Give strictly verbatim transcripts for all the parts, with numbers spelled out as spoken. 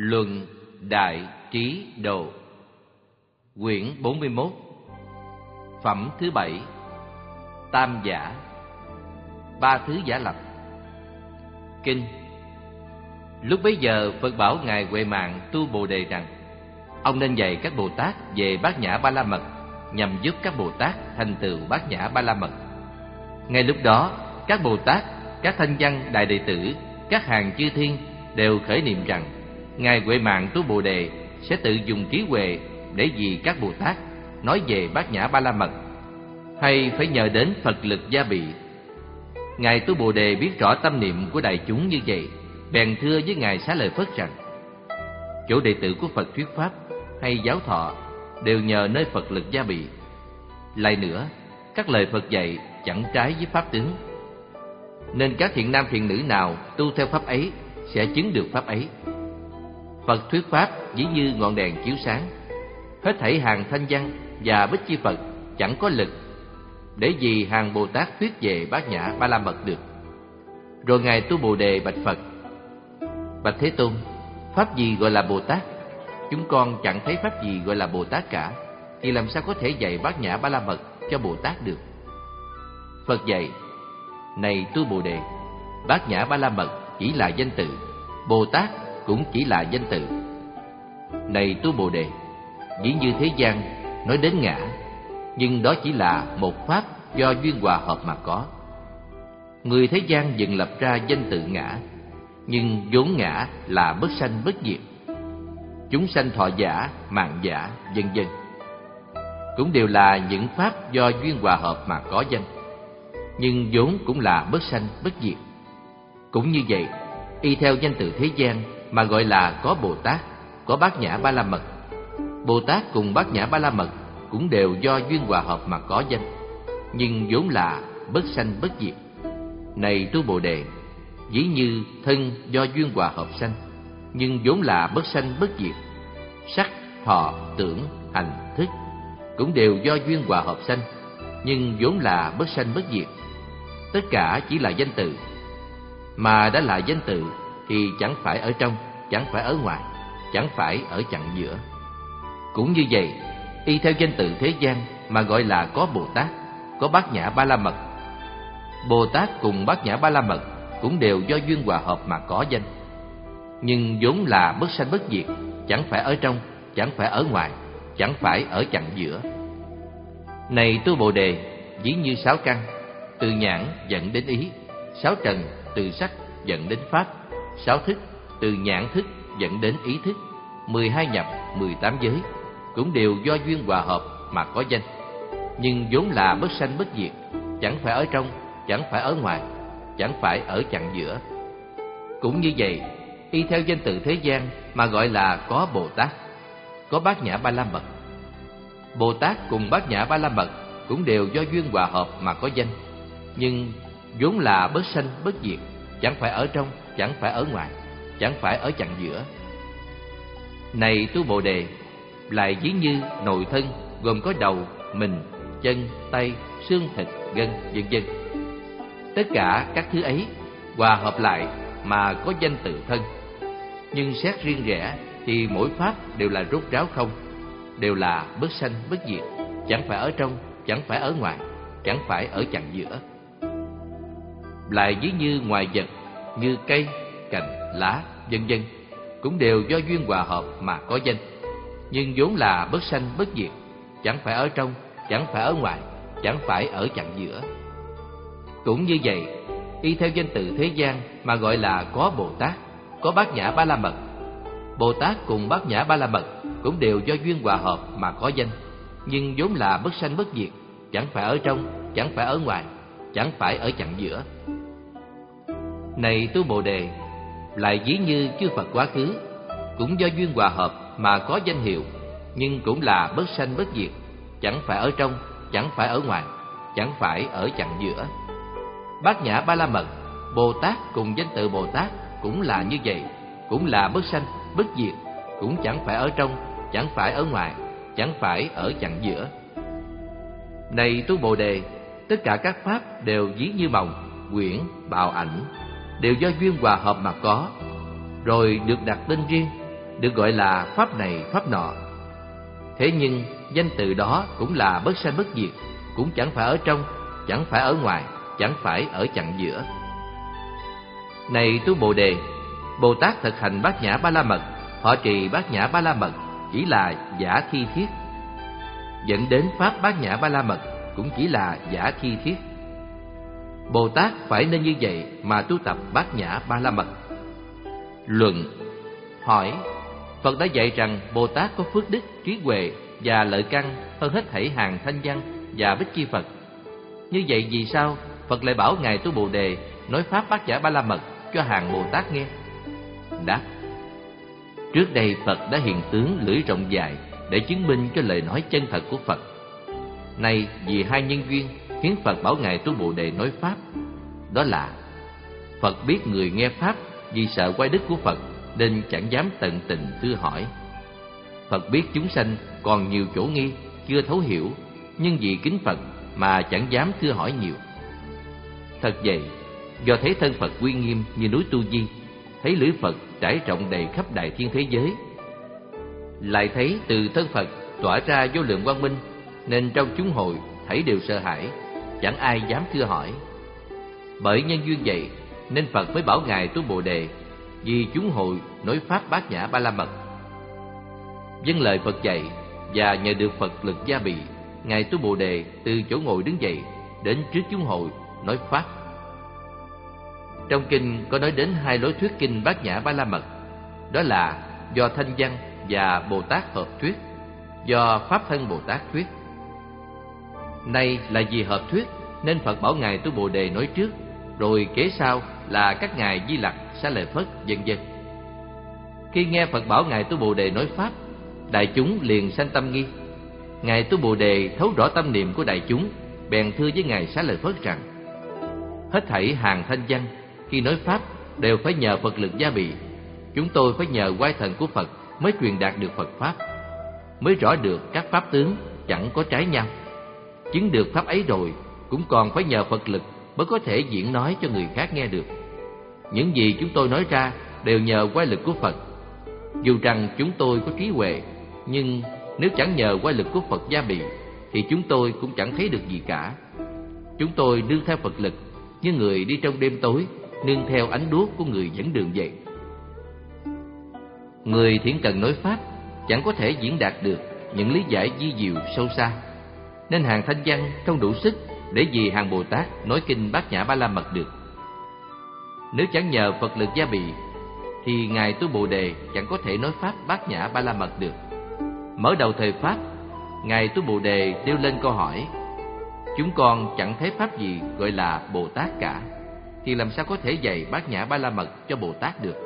Luận Đại Trí Độ, quyển bốn mươi mốt, phẩm thứ bảy, Tam Giả, ba thứ giả lập. Kinh. Lúc bấy giờ Phật bảo ngài Huệ Mạng Tu Bồ Đề rằng: ông nên dạy các Bồ Tát về Bát Nhã Ba La Mật, nhằm giúp các Bồ Tát thành tựu Bát Nhã Ba La Mật. Ngay lúc đó, các Bồ Tát, các thanh văn đại đệ tử, các hàng chư thiên đều khởi niệm rằng ngài Huệ Mạng Tu Bồ Đề sẽ tự dùng trí huệ để vì các Bồ Tát nói về Bát Nhã Ba La Mật, hay phải nhờ đến Phật lực gia bị. Ngài Tu Bồ Đề biết rõ tâm niệm của đại chúng như vậy, bèn thưa với ngài Xá Lợi Phất rằng: chỗ đệ tử của Phật thuyết pháp hay giáo thọ đều nhờ nơi Phật lực gia bị. Lại nữa, các lời Phật dạy chẳng trái với pháp tướng, nên các thiện nam thiện nữ nào tu theo pháp ấy sẽ chứng được pháp ấy. Phật thuyết pháp dĩ như ngọn đèn chiếu sáng, hết thảy hàng thanh văn và bích chi Phật chẳng có lực để vì hàng Bồ Tát thuyết về Bát Nhã Ba La Mật được. Rồi ngài Tu Bồ Đề bạch Phật: bạch Thế Tôn, pháp gì gọi là Bồ Tát? Chúng con chẳng thấy pháp gì gọi là Bồ Tát cả, thì làm sao có thể dạy Bát Nhã Ba La Mật cho Bồ Tát được? Phật dạy: này Tu Bồ Đề, Bát Nhã Ba La Mật chỉ là danh tự, Bồ Tát cũng chỉ là danh tự. Này Tu Bồ Đề, dĩ như thế gian nói đến ngã, nhưng đó chỉ là một pháp do duyên hòa hợp mà có. Người thế gian dựng lập ra danh tự ngã, nhưng vốn ngã là bất sanh bất diệt. Chúng sanh thọ giả, mạng giả, vân vân cũng đều là những pháp do duyên hòa hợp mà có danh, nhưng vốn cũng là bất sanh bất diệt. Cũng như vậy, y theo danh tự thế gian mà gọi là có Bồ Tát, có Bát Nhã Ba La Mật. Bồ Tát cùng Bát Nhã Ba La Mật cũng đều do duyên hòa hợp mà có danh, nhưng vốn là bất sanh bất diệt. Này Tu Bồ Đề, dĩ như thân do duyên hòa hợp sanh, nhưng vốn là bất sanh bất diệt. Sắc, thọ, tưởng, hành, thức cũng đều do duyên hòa hợp sanh, nhưng vốn là bất sanh bất diệt. Tất cả chỉ là danh tự, mà đã là danh tự thì chẳng phải ở trong, chẳng phải ở ngoài, chẳng phải ở chặng giữa. Cũng như vậy, y theo danh tự thế gian mà gọi là có Bồ Tát, có Bát Nhã Ba La Mật. Bồ Tát cùng Bát Nhã Ba La Mật cũng đều do duyên hòa hợp mà có danh, nhưng vốn là bất sanh bất diệt, chẳng phải ở trong, chẳng phải ở ngoài, chẳng phải ở chặng giữa. Này Tu Bồ Đề, dĩ như sáu căn, từ nhãn dẫn đến ý; sáu trần, từ sắc dẫn đến pháp; sáu thức, từ nhãn thức dẫn đến ý thức; mười hai nhập, mười tám giới cũng đều do duyên hòa hợp mà có danh, nhưng vốn là bất sanh bất diệt, chẳng phải ở trong, chẳng phải ở ngoài, chẳng phải ở chặng giữa. Cũng như vậy, y theo danh tự thế gian mà gọi là có Bồ Tát, có Bát Nhã Ba La Mật. Bồ Tát cùng Bát Nhã Ba La Mật cũng đều do duyên hòa hợp mà có danh, nhưng vốn là bất sanh bất diệt, chẳng phải ở trong, chẳng phải ở ngoài, chẳng phải ở chặng giữa. Này Tu Bồ Đề, lại ví như nội thân gồm có đầu, mình, chân, tay, xương thịt, gân, vân vân. Tất cả các thứ ấy hòa hợp lại mà có danh tự thân, nhưng xét riêng rẽ thì mỗi pháp đều là rốt ráo không, đều là bất sanh bất diệt, chẳng phải ở trong, chẳng phải ở ngoài, chẳng phải ở chặng giữa. Lại ví như ngoài vật, như cây, cành, lá, vân vân cũng đều do duyên hòa hợp mà có danh, nhưng vốn là bất sanh bất diệt, chẳng phải ở trong, chẳng phải ở ngoài, chẳng phải ở chặng giữa. Cũng như vậy, y theo danh tự thế gian mà gọi là có Bồ Tát, có Bát Nhã Ba La Mật. Bồ Tát cùng Bát Nhã Ba La Mật cũng đều do duyên hòa hợp mà có danh, nhưng vốn là bất sanh bất diệt, chẳng phải ở trong, chẳng phải ở ngoài, chẳng phải ở chặng giữa. Này Tu Bồ Đề, lại ví như chư Phật quá khứ cũng do duyên hòa hợp mà có danh hiệu, nhưng cũng là bất sanh bất diệt, chẳng phải ở trong, chẳng phải ở ngoài, chẳng phải ở chặng giữa. Bát Nhã Ba La Mật, Bồ Tát cùng danh tự Bồ Tát cũng là như vậy, cũng là bất sanh bất diệt, cũng chẳng phải ở trong, chẳng phải ở ngoài, chẳng phải ở chặng giữa. Này Tu Bồ Đề, tất cả các pháp đều ví như mộng, quyển, bào ảnh, đều do duyên hòa hợp mà có, rồi được đặt tên riêng, được gọi là pháp này pháp nọ. Thế nhưng danh từ đó cũng là bất sanh bất diệt, cũng chẳng phải ở trong, chẳng phải ở ngoài, chẳng phải ở chặng giữa. Này tu Bồ Đề, Bồ Tát thực hành Bát Nhã Ba La Mật, họ trì Bát Nhã Ba La Mật chỉ là giả thi thiết, dẫn đến pháp Bát Nhã Ba La Mật cũng chỉ là giả thi thiết. Bồ Tát phải nên như vậy mà tu tập Bát Nhã Ba La Mật. Luận. Hỏi: Phật đã dạy rằng Bồ Tát có phước đức, trí huệ và lợi căn hơn hết thảy hàng thanh văn và bích chi Phật. Như vậy vì sao Phật lại bảo ngài tu Bồ Đề nói pháp Bát Nhã Ba La Mật cho hàng Bồ Tát nghe? Đáp: Trước đây Phật đã hiện tướng lưỡi rộng dài để chứng minh cho lời nói chân thật của Phật. Nay vì hai nhân duyên khiến Phật bảo ngài tu Bồ Đề nói pháp. Đó là Phật biết người nghe pháp vì sợ quay đức của Phật nên chẳng dám tận tình thưa hỏi. Phật biết chúng sanh còn nhiều chỗ nghi, chưa thấu hiểu, nhưng vì kính Phật mà chẳng dám thưa hỏi nhiều. Thật vậy, do thấy thân Phật uy nghiêm như núi Tu Di, thấy lưỡi Phật trải rộng đầy khắp đại thiên thế giới, lại thấy từ thân Phật tỏa ra vô lượng quang minh, nên trong chúng hội thảy đều sợ hãi, chẳng ai dám thưa hỏi. Bởi nhân duyên vậy nên Phật mới bảo ngài tu Bồ Đề vì chúng hội nói pháp Bát Nhã Ba La Mật. Vâng lời Phật dạy và nhờ được Phật lực gia bị, ngài tu Bồ Đề từ chỗ ngồi đứng dậy đến trước chúng hội nói pháp. Trong kinh có nói đến hai lối thuyết kinh Bát Nhã Ba La Mật, đó là do Thanh Văn và Bồ Tát hợp thuyết, do Pháp Thân Bồ Tát thuyết. Nay là vì hợp thuyết nên Phật bảo ngài tu Bồ Đề nói trước, rồi kế sau là các ngài Di Lặc, Xá Lợi Phất, vân vân. Khi nghe Phật bảo ngài tu Bồ Đề nói pháp, đại chúng liền sanh tâm nghi. Ngài tu Bồ Đề thấu rõ tâm niệm của đại chúng, bèn thưa với ngài Xá Lợi Phất rằng: Hết thảy hàng thanh văn khi nói pháp đều phải nhờ Phật lực gia bị. Chúng tôi phải nhờ oai thần của Phật mới truyền đạt được Phật pháp, mới rõ được các pháp tướng chẳng có trái nhau. Chứng được pháp ấy rồi cũng còn phải nhờ Phật lực mới có thể diễn nói cho người khác nghe được. Những gì chúng tôi nói ra đều nhờ oai lực của Phật. Dù rằng chúng tôi có trí huệ, nhưng nếu chẳng nhờ oai lực của Phật gia bị thì chúng tôi cũng chẳng thấy được gì cả. Chúng tôi nương theo Phật lực như người đi trong đêm tối nương theo ánh đuốc của người dẫn đường vậy. Người thiển cần nói pháp chẳng có thể diễn đạt được những lý giải vi diệu sâu xa, nên hàng thanh văn không đủ sức để vì hàng Bồ Tát nói kinh Bát Nhã Ba La Mật được. Nếu chẳng nhờ Phật lực gia bị thì ngài tu Bồ Đề chẳng có thể nói pháp Bát Nhã Ba La Mật được. Mở đầu thời pháp, ngài tu Bồ Đề nêu lên câu hỏi: Chúng con chẳng thấy pháp gì gọi là Bồ Tát cả, thì làm sao có thể dạy Bát Nhã Ba La Mật cho Bồ Tát được?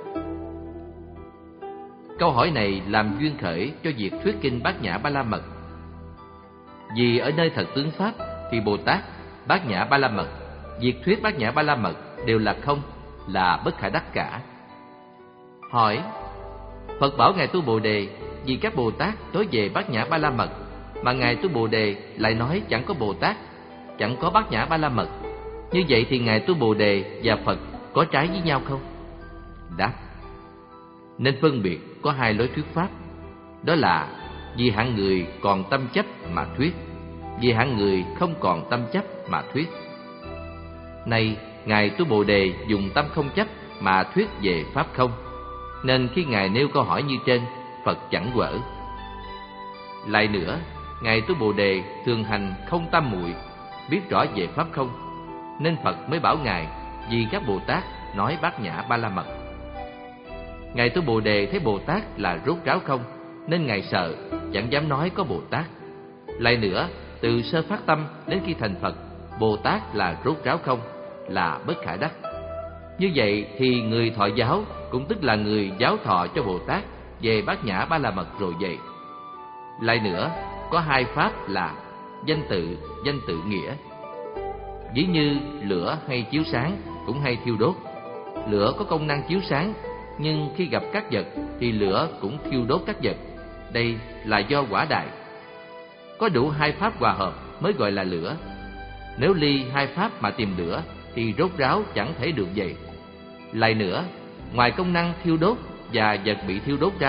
Câu hỏi này làm duyên khởi cho việc thuyết kinh Bát Nhã Ba La Mật. Vì ở nơi thật tướng pháp thì Bồ Tát, Bát Nhã Ba La Mật, việc thuyết Bát Nhã Ba La Mật đều là không, là bất khả đắc cả. Hỏi: Phật bảo ngài tu Bồ Đề vì các Bồ Tát nói về Bát Nhã Ba La Mật, mà ngài tu Bồ Đề lại nói chẳng có Bồ Tát, chẳng có Bát Nhã Ba La Mật. Như vậy thì ngài tu Bồ Đề và Phật có trái với nhau không? Đáp: Nên phân biệt có hai lối thuyết pháp, đó là vì hạng người còn tâm chấp mà thuyết, vì hạng người không còn tâm chấp mà thuyết. Nay ngài tu Bồ Đề dùng tâm không chấp mà thuyết về pháp không, nên khi ngài nêu câu hỏi như trên, Phật chẳng quở. Lại nữa, ngài tu Bồ Đề thường hành không tâm muội, biết rõ về pháp không, nên Phật mới bảo ngài vì các Bồ Tát nói Bát Nhã Ba La Mật. Ngài tu Bồ Đề thấy Bồ Tát là rốt ráo không, nên ngài sợ, chẳng dám nói có Bồ Tát. Lại nữa, từ sơ phát tâm đến khi thành Phật, Bồ Tát là rốt ráo không, là bất khả đắc. Như vậy thì người thọ giáo cũng tức là người giáo thọ cho Bồ Tát về Bát Nhã Ba La Mật rồi vậy. Lại nữa, có hai pháp là danh tự, danh tự nghĩa. Ví như lửa hay chiếu sáng cũng hay thiêu đốt. Lửa có công năng chiếu sáng, nhưng khi gặp các vật thì lửa cũng thiêu đốt các vật. Đây là do quả đại. Có đủ hai pháp hòa hợp mới gọi là lửa. Nếu ly hai pháp mà tìm lửa thì rốt ráo chẳng thể được vậy. Lại nữa, ngoài công năng thiêu đốt và vật bị thiêu đốt ra,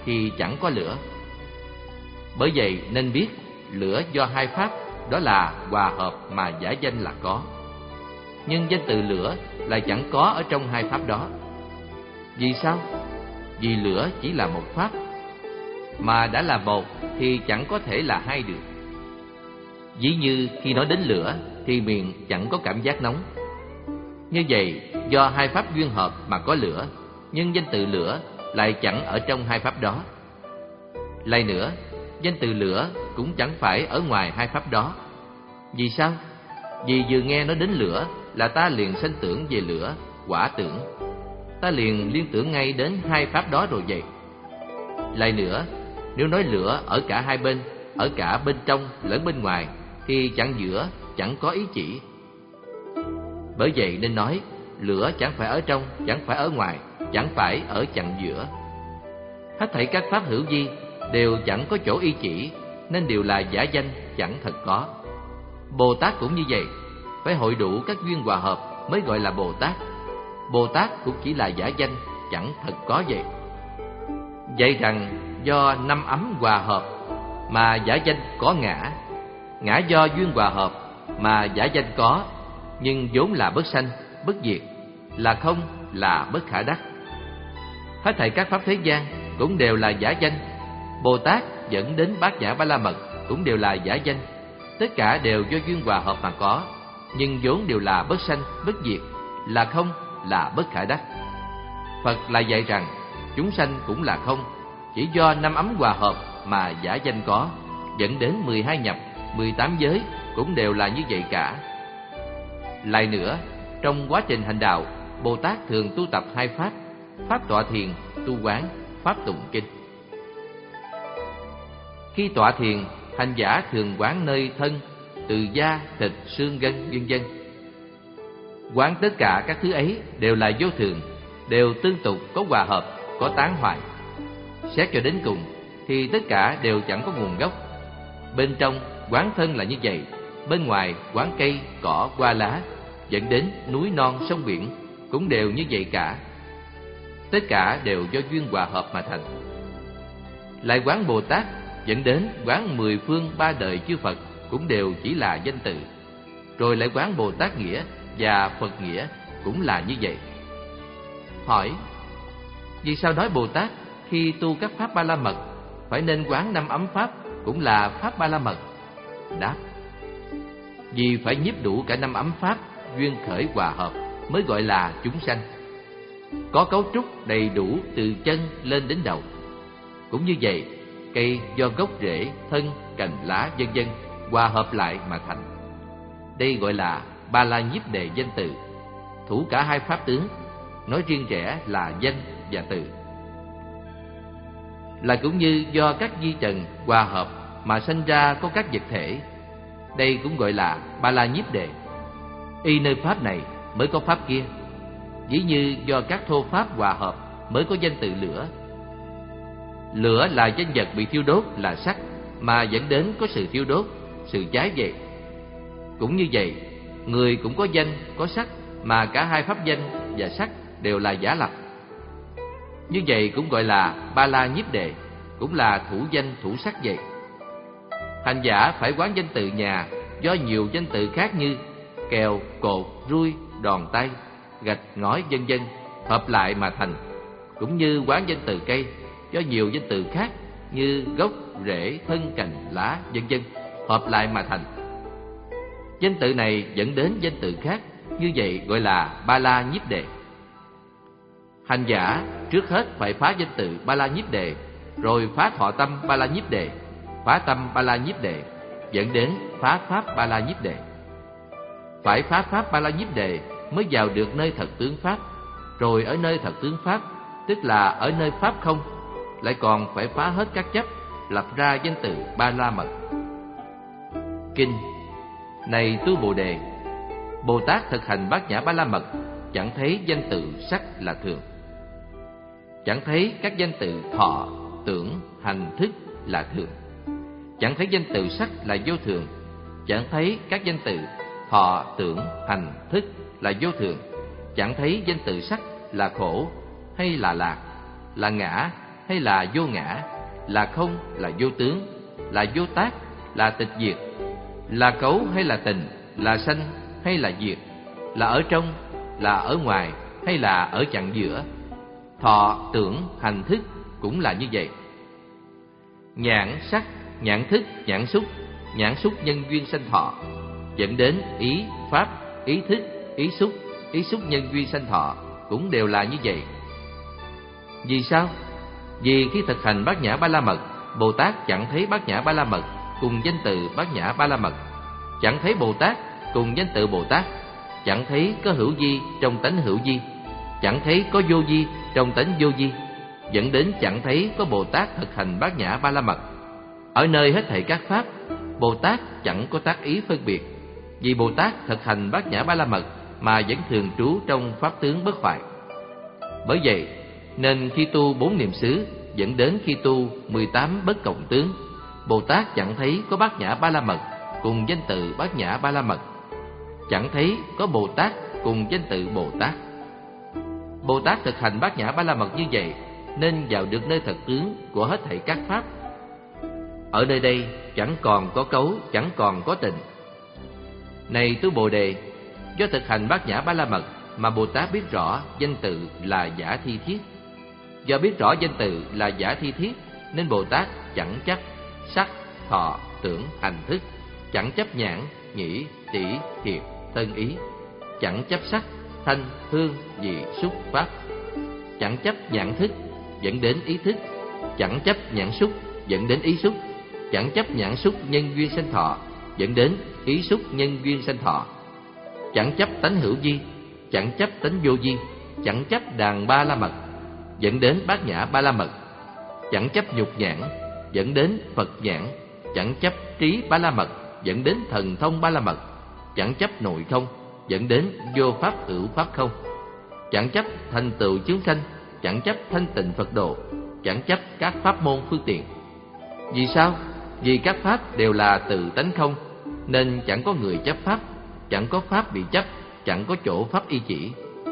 thì chẳng có lửa. Bởi vậy nên biết lửa do hai pháp, đó là hòa hợp mà giả danh là có. Nhưng danh từ lửa lại chẳng có ở trong hai pháp đó. Vì sao? Vì lửa chỉ là một pháp, mà đã là một thì chẳng có thể là hai được. Ví như khi nói đến lửa thì miệng chẳng có cảm giác nóng. Như vậy, do hai pháp duyên hợp mà có lửa, nhưng danh từ lửa lại chẳng ở trong hai pháp đó. Lại nữa, danh từ lửa cũng chẳng phải ở ngoài hai pháp đó. Vì sao? Vì vừa nghe nói đến lửa là ta liền sanh tưởng về lửa, hỏa tưởng. Ta liền liên tưởng ngay đến hai pháp đó rồi vậy. Lại nữa, nếu nói lửa ở cả hai bên, ở cả bên trong lẫn bên ngoài, thì chẳng giữa, chẳng có ý chỉ. Bởi vậy nên nói lửa chẳng phải ở trong, chẳng phải ở ngoài, chẳng phải ở chặng giữa. Hết thảy các pháp hữu vi đều chẳng có chỗ y chỉ, nên đều là giả danh, chẳng thật có. Bồ Tát cũng như vậy, phải hội đủ các duyên hòa hợp mới gọi là Bồ Tát. Bồ Tát cũng chỉ là giả danh, chẳng thật có vậy. Vậy rằng do năm ấm hòa hợp mà giả danh có ngã, ngã do duyên hòa hợp mà giả danh có, nhưng vốn là bất sanh, bất diệt, là không, là bất khả đắc. Hết thảy các pháp thế gian cũng đều là giả danh. Bồ Tát dẫn đến Bát Nhã Ba La Mật cũng đều là giả danh. Tất cả đều do duyên hòa hợp mà có, nhưng vốn đều là bất sanh, bất diệt, là không, là bất khả đắc. Phật lại dạy rằng chúng sanh cũng là không, chỉ do năm ấm hòa hợp mà giả danh có, dẫn đến mười hai nhập, mười tám giới cũng đều là như vậy cả. Lại nữa, trong quá trình hành đạo, Bồ Tát thường tu tập hai pháp: pháp tọa thiền, tu quán, pháp tụng kinh. Khi tọa thiền, hành giả thường quán nơi thân, từ da, thịt, xương, gân, vân vân. Quán tất cả các thứ ấy đều là vô thường, đều tương tục, có hòa hợp, có tán hoại. Xét cho đến cùng thì tất cả đều chẳng có nguồn gốc. Bên trong quán thân là như vậy, bên ngoài quán cây, cỏ, hoa lá, dẫn đến núi non, sông biển cũng đều như vậy cả. Tất cả đều do duyên hòa hợp mà thành. Lại quán Bồ Tát dẫn đến quán mười phương ba đời chư Phật cũng đều chỉ là danh từ. Rồi lại quán Bồ Tát nghĩa và Phật nghĩa cũng là như vậy. Hỏi: vì sao nói Bồ Tát khi tu các pháp Ba La Mật phải nên quán năm ấm pháp cũng là pháp Ba La Mật? Đáp: vì phải nhiếp đủ cả năm ấm pháp duyên khởi hòa hợp mới gọi là chúng sanh. Có cấu trúc đầy đủ từ chân lên đến đầu. Cũng như vậy, cây do gốc rễ, thân, cành, lá, vân vân hòa hợp lại mà thành. Đây gọi là Ba La Nhiếp Đề danh từ, thủ cả hai pháp tướng, nói riêng rẽ là danh và từ. Là cũng như do các vi trần hòa hợp mà sanh ra có các vật thể. Đây cũng gọi là Ba La Nhiếp Đề. Y nơi pháp này mới có pháp kia. Ví như do các thô pháp hòa hợp mới có danh từ lửa. Lửa là danh vật bị thiêu đốt là sắc, mà dẫn đến có sự thiêu đốt, sự cháy vậy. Cũng như vậy, người cũng có danh, có sắc, mà cả hai pháp danh và sắc đều là giả lập. Như vậy cũng gọi là Ba La Nhiếp Đề, cũng là thủ danh thủ sắc vậy. Hành giả phải quán danh từ nhà do nhiều danh từ khác như kèo, cột, rui, đòn tay, gạch, ngói, vân vân hợp lại mà thành. Cũng như quán danh từ cây do nhiều danh từ khác như gốc, rễ, thân, cành, lá, vân vân hợp lại mà thành. Danh từ này dẫn đến danh từ khác, như vậy gọi là Ba La Nhiếp Đề. Hành giả trước hết phải phá danh từ Ba La Nhiếp Đề, rồi phá thọ tâm Ba La Nhiếp Đề, phá tâm Ba La Nhiếp Đề, dẫn đến phá pháp Ba La Nhiếp Đề. Phải phá pháp Ba La Nhiếp Đề mới vào được nơi thật tướng pháp. Rồi ở nơi thật tướng pháp, tức là ở nơi pháp không, lại còn phải phá hết các chấp, lập ra danh từ Ba La Mật. Kinh: Này tu Bồ Đề, Bồ Tát thực hành Bát Nhã Ba La Mật, chẳng thấy danh từ sắc là thường, chẳng thấy các danh từ thọ, tưởng, hành, thức là thường, chẳng thấy danh từ sắc là vô thường, chẳng thấy các danh từ thọ, tưởng, hành, thức là vô thường, chẳng thấy danh từ sắc là khổ hay là lạc, là ngã hay là vô ngã, là không, là vô tướng, là vô tác, là tịch diệt, là cấu hay là tình, là sanh hay là diệt, là ở trong, là ở ngoài hay là ở chặng giữa. Thọ, tưởng, hành, thức cũng là như vậy. Nhãn, sắc, nhãn thức, nhãn xúc, nhãn xúc nhân duyên sanh thọ, dẫn đến ý, pháp, ý thức, ý xúc, ý xúc nhân duyên sanh thọ cũng đều là như vậy. Vì sao? Vì khi thực hành bát nhã ba la mật, Bồ Tát chẳng thấy bát nhã ba la mật cùng danh từ bát nhã ba la mật, chẳng thấy Bồ Tát cùng danh tự Bồ Tát, chẳng thấy có hữu vi trong tánh hữu vi, chẳng thấy có vô vi trong tánh vô vi, dẫn đến chẳng thấy có Bồ Tát thực hành bát nhã ba la mật. Ở nơi hết thảy các pháp, Bồ Tát chẳng có tác ý phân biệt, vì Bồ Tát thực hành bát nhã ba la mật mà vẫn thường trú trong pháp tướng bất hoại. Bởi vậy nên khi tu bốn niệm xứ dẫn đến khi tu mười tám bất cộng tướng, Bồ Tát chẳng thấy có bát nhã ba la mật cùng danh tự bát nhã ba la mật, chẳng thấy có Bồ Tát cùng danh tự Bồ Tát. Bồ Tát thực hành bát nhã ba la mật như vậy nên vào được nơi thật tướng của hết thảy các pháp. Ở nơi đây chẳng còn có cấu, chẳng còn có tình. Này tu Bồ Đề, do thực hành bát nhã ba la mật mà Bồ Tát biết rõ danh tự là giả thi thiết. Do biết rõ danh tự là giả thi thiết nên Bồ Tát chẳng chấp sắc, thọ, tưởng, hành, thức, chẳng chấp nhãn, nhĩ, tỷ, thiệt, thân ý, chẳng chấp sắc, thanh, hương, vị, xúc, pháp, chẳng chấp nhãn thức dẫn đến ý thức, chẳng chấp nhãn xúc dẫn đến ý xúc, chẳng chấp nhãn xúc nhân duyên sanh thọ dẫn đến ý xúc nhân duyên sanh thọ, chẳng chấp tánh hữu vi, chẳng chấp tánh vô vi, chẳng chấp đàn ba la mật dẫn đến bát nhã ba la mật, chẳng chấp nhục nhãn dẫn đến Phật nhãn, chẳng chấp trí ba la mật dẫn đến thần thông ba la mật, chẳng chấp nội không dẫn đến vô pháp hữu pháp không, chẳng chấp thành tựu chúng sanh, chẳng chấp thanh tịnh Phật độ, chẳng chấp các pháp môn phương tiện. Vì sao? Vì các pháp đều là từ tánh không, nên chẳng có người chấp pháp, chẳng có pháp bị chấp, chẳng có chỗ pháp y chỉ.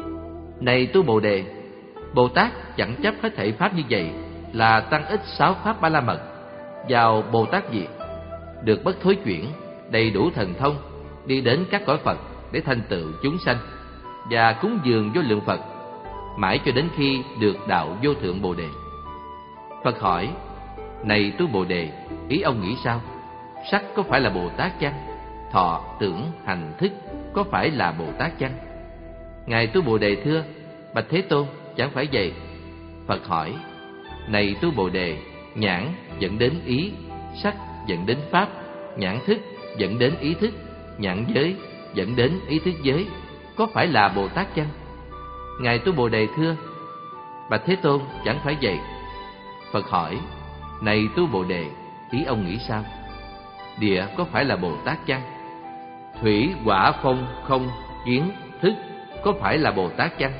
Này tu Bồ Đề, Bồ Tát chẳng chấp hết thảy pháp như vậy là tăng ích sáu pháp ba la mật vào Bồ Tát diệt, được bất thối chuyển, đầy đủ thần thông, đi đến các cõi Phật để thành tựu chúng sanh và cúng dường vô lượng Phật, mãi cho đến khi được đạo vô thượng Bồ Đề. Phật hỏi: Này tu Bồ Đề, ý ông nghĩ sao? Sắc có phải là Bồ Tát chăng? Thọ, tưởng, hành, thức có phải là Bồ Tát chăng? Ngài tu Bồ Đề thưa: Bạch Thế Tôn, chẳng phải vậy. Phật hỏi: Này tu Bồ Đề, nhãn dẫn đến ý, sắc dẫn đến pháp, nhãn thức dẫn đến ý thức, nhãn giới dẫn đến ý thức giới, có phải là Bồ Tát chăng? Ngài tu Bồ Đề thưa: Bạch Thế Tôn, chẳng phải vậy. Phật hỏi: Này tu Bồ Đề, ý ông nghĩ sao? Địa có phải là Bồ Tát chăng? Thủy, hỏa, phong, không, kiến, thức có phải là Bồ Tát chăng?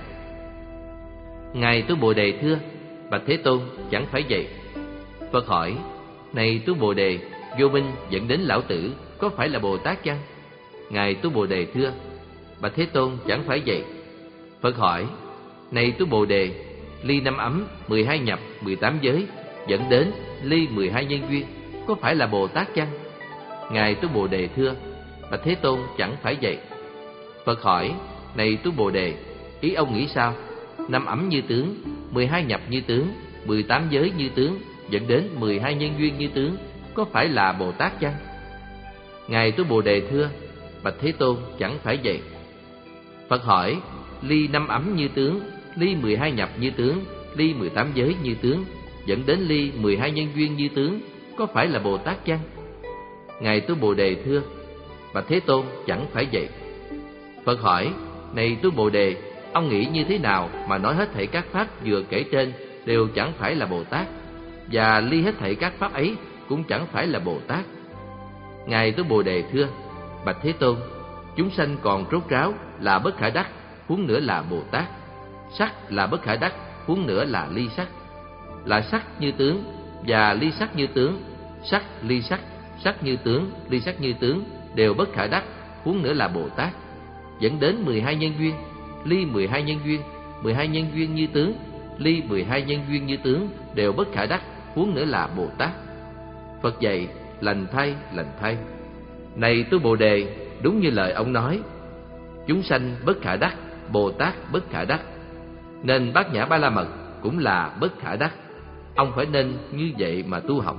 Ngài tu Bồ Đề thưa: Bạch Thế Tôn, chẳng phải vậy. Phật hỏi: Này tu Bồ Đề, vô minh dẫn đến lão tử có phải là Bồ Tát chăng? Ngài tu Bồ Đề thưa: Bạch Thế Tôn, chẳng phải vậy. Phật hỏi: Này tu Bồ Đề, ly năm ấm, mười hai nhập, mười tám giới dẫn đến ly mười hai nhân duyên có phải là Bồ Tát chăng? Ngài tu Bồ Đề thưa: Bạch Thế Tôn, chẳng phải vậy. Phật hỏi: Này tu Bồ Đề, ý ông nghĩ sao? Năm ấm như tướng, mười hai nhập như tướng, mười tám giới như tướng dẫn đến mười hai nhân duyên như tướng có phải là Bồ Tát chăng? Ngài tu Bồ Đề thưa: Bạch Thế Tôn, chẳng phải vậy. Phật hỏi: Ly năm ấm như tướng, ly mười hai nhập như tướng, ly mười tám giới như tướng dẫn đến ly mười hai nhân duyên như tướng có phải là Bồ Tát chăng? Ngài tu Bồ Đề thưa: Bạch Thế Tôn, chẳng phải vậy. Phật hỏi: Này tu Bồ Đề, ông nghĩ như thế nào mà nói hết thảy các pháp vừa kể trên đều chẳng phải là Bồ Tát, và ly hết thảy các pháp ấy cũng chẳng phải là Bồ Tát? Ngài tu Bồ Đề thưa: Bạch Thế Tôn, chúng sanh còn rốt ráo là bất khả đắc, huống nữa là Bồ Tát. Sắc là bất khả đắc, huống nữa là ly sắc. Là sắc như tướng và ly sắc như tướng, sắc ly sắc, sắc như tướng, ly sắc như tướng đều bất khả đắc, huống nữa là Bồ Tát. Dẫn đến mười hai nhân duyên, ly mười hai nhân duyên, mười hai nhân duyên như tướng ly mười hai nhân duyên như tướng đều bất khả đắc, huống nữa là Bồ Tát. Phật dạy: lành thay, lành thay. Này tôi Bồ Đề, đúng như lời ông nói, chúng sanh bất khả đắc, Bồ Tát bất khả đắc, nên Bát Nhã Ba La Mật cũng là bất khả đắc. Ông phải nên như vậy mà tu học.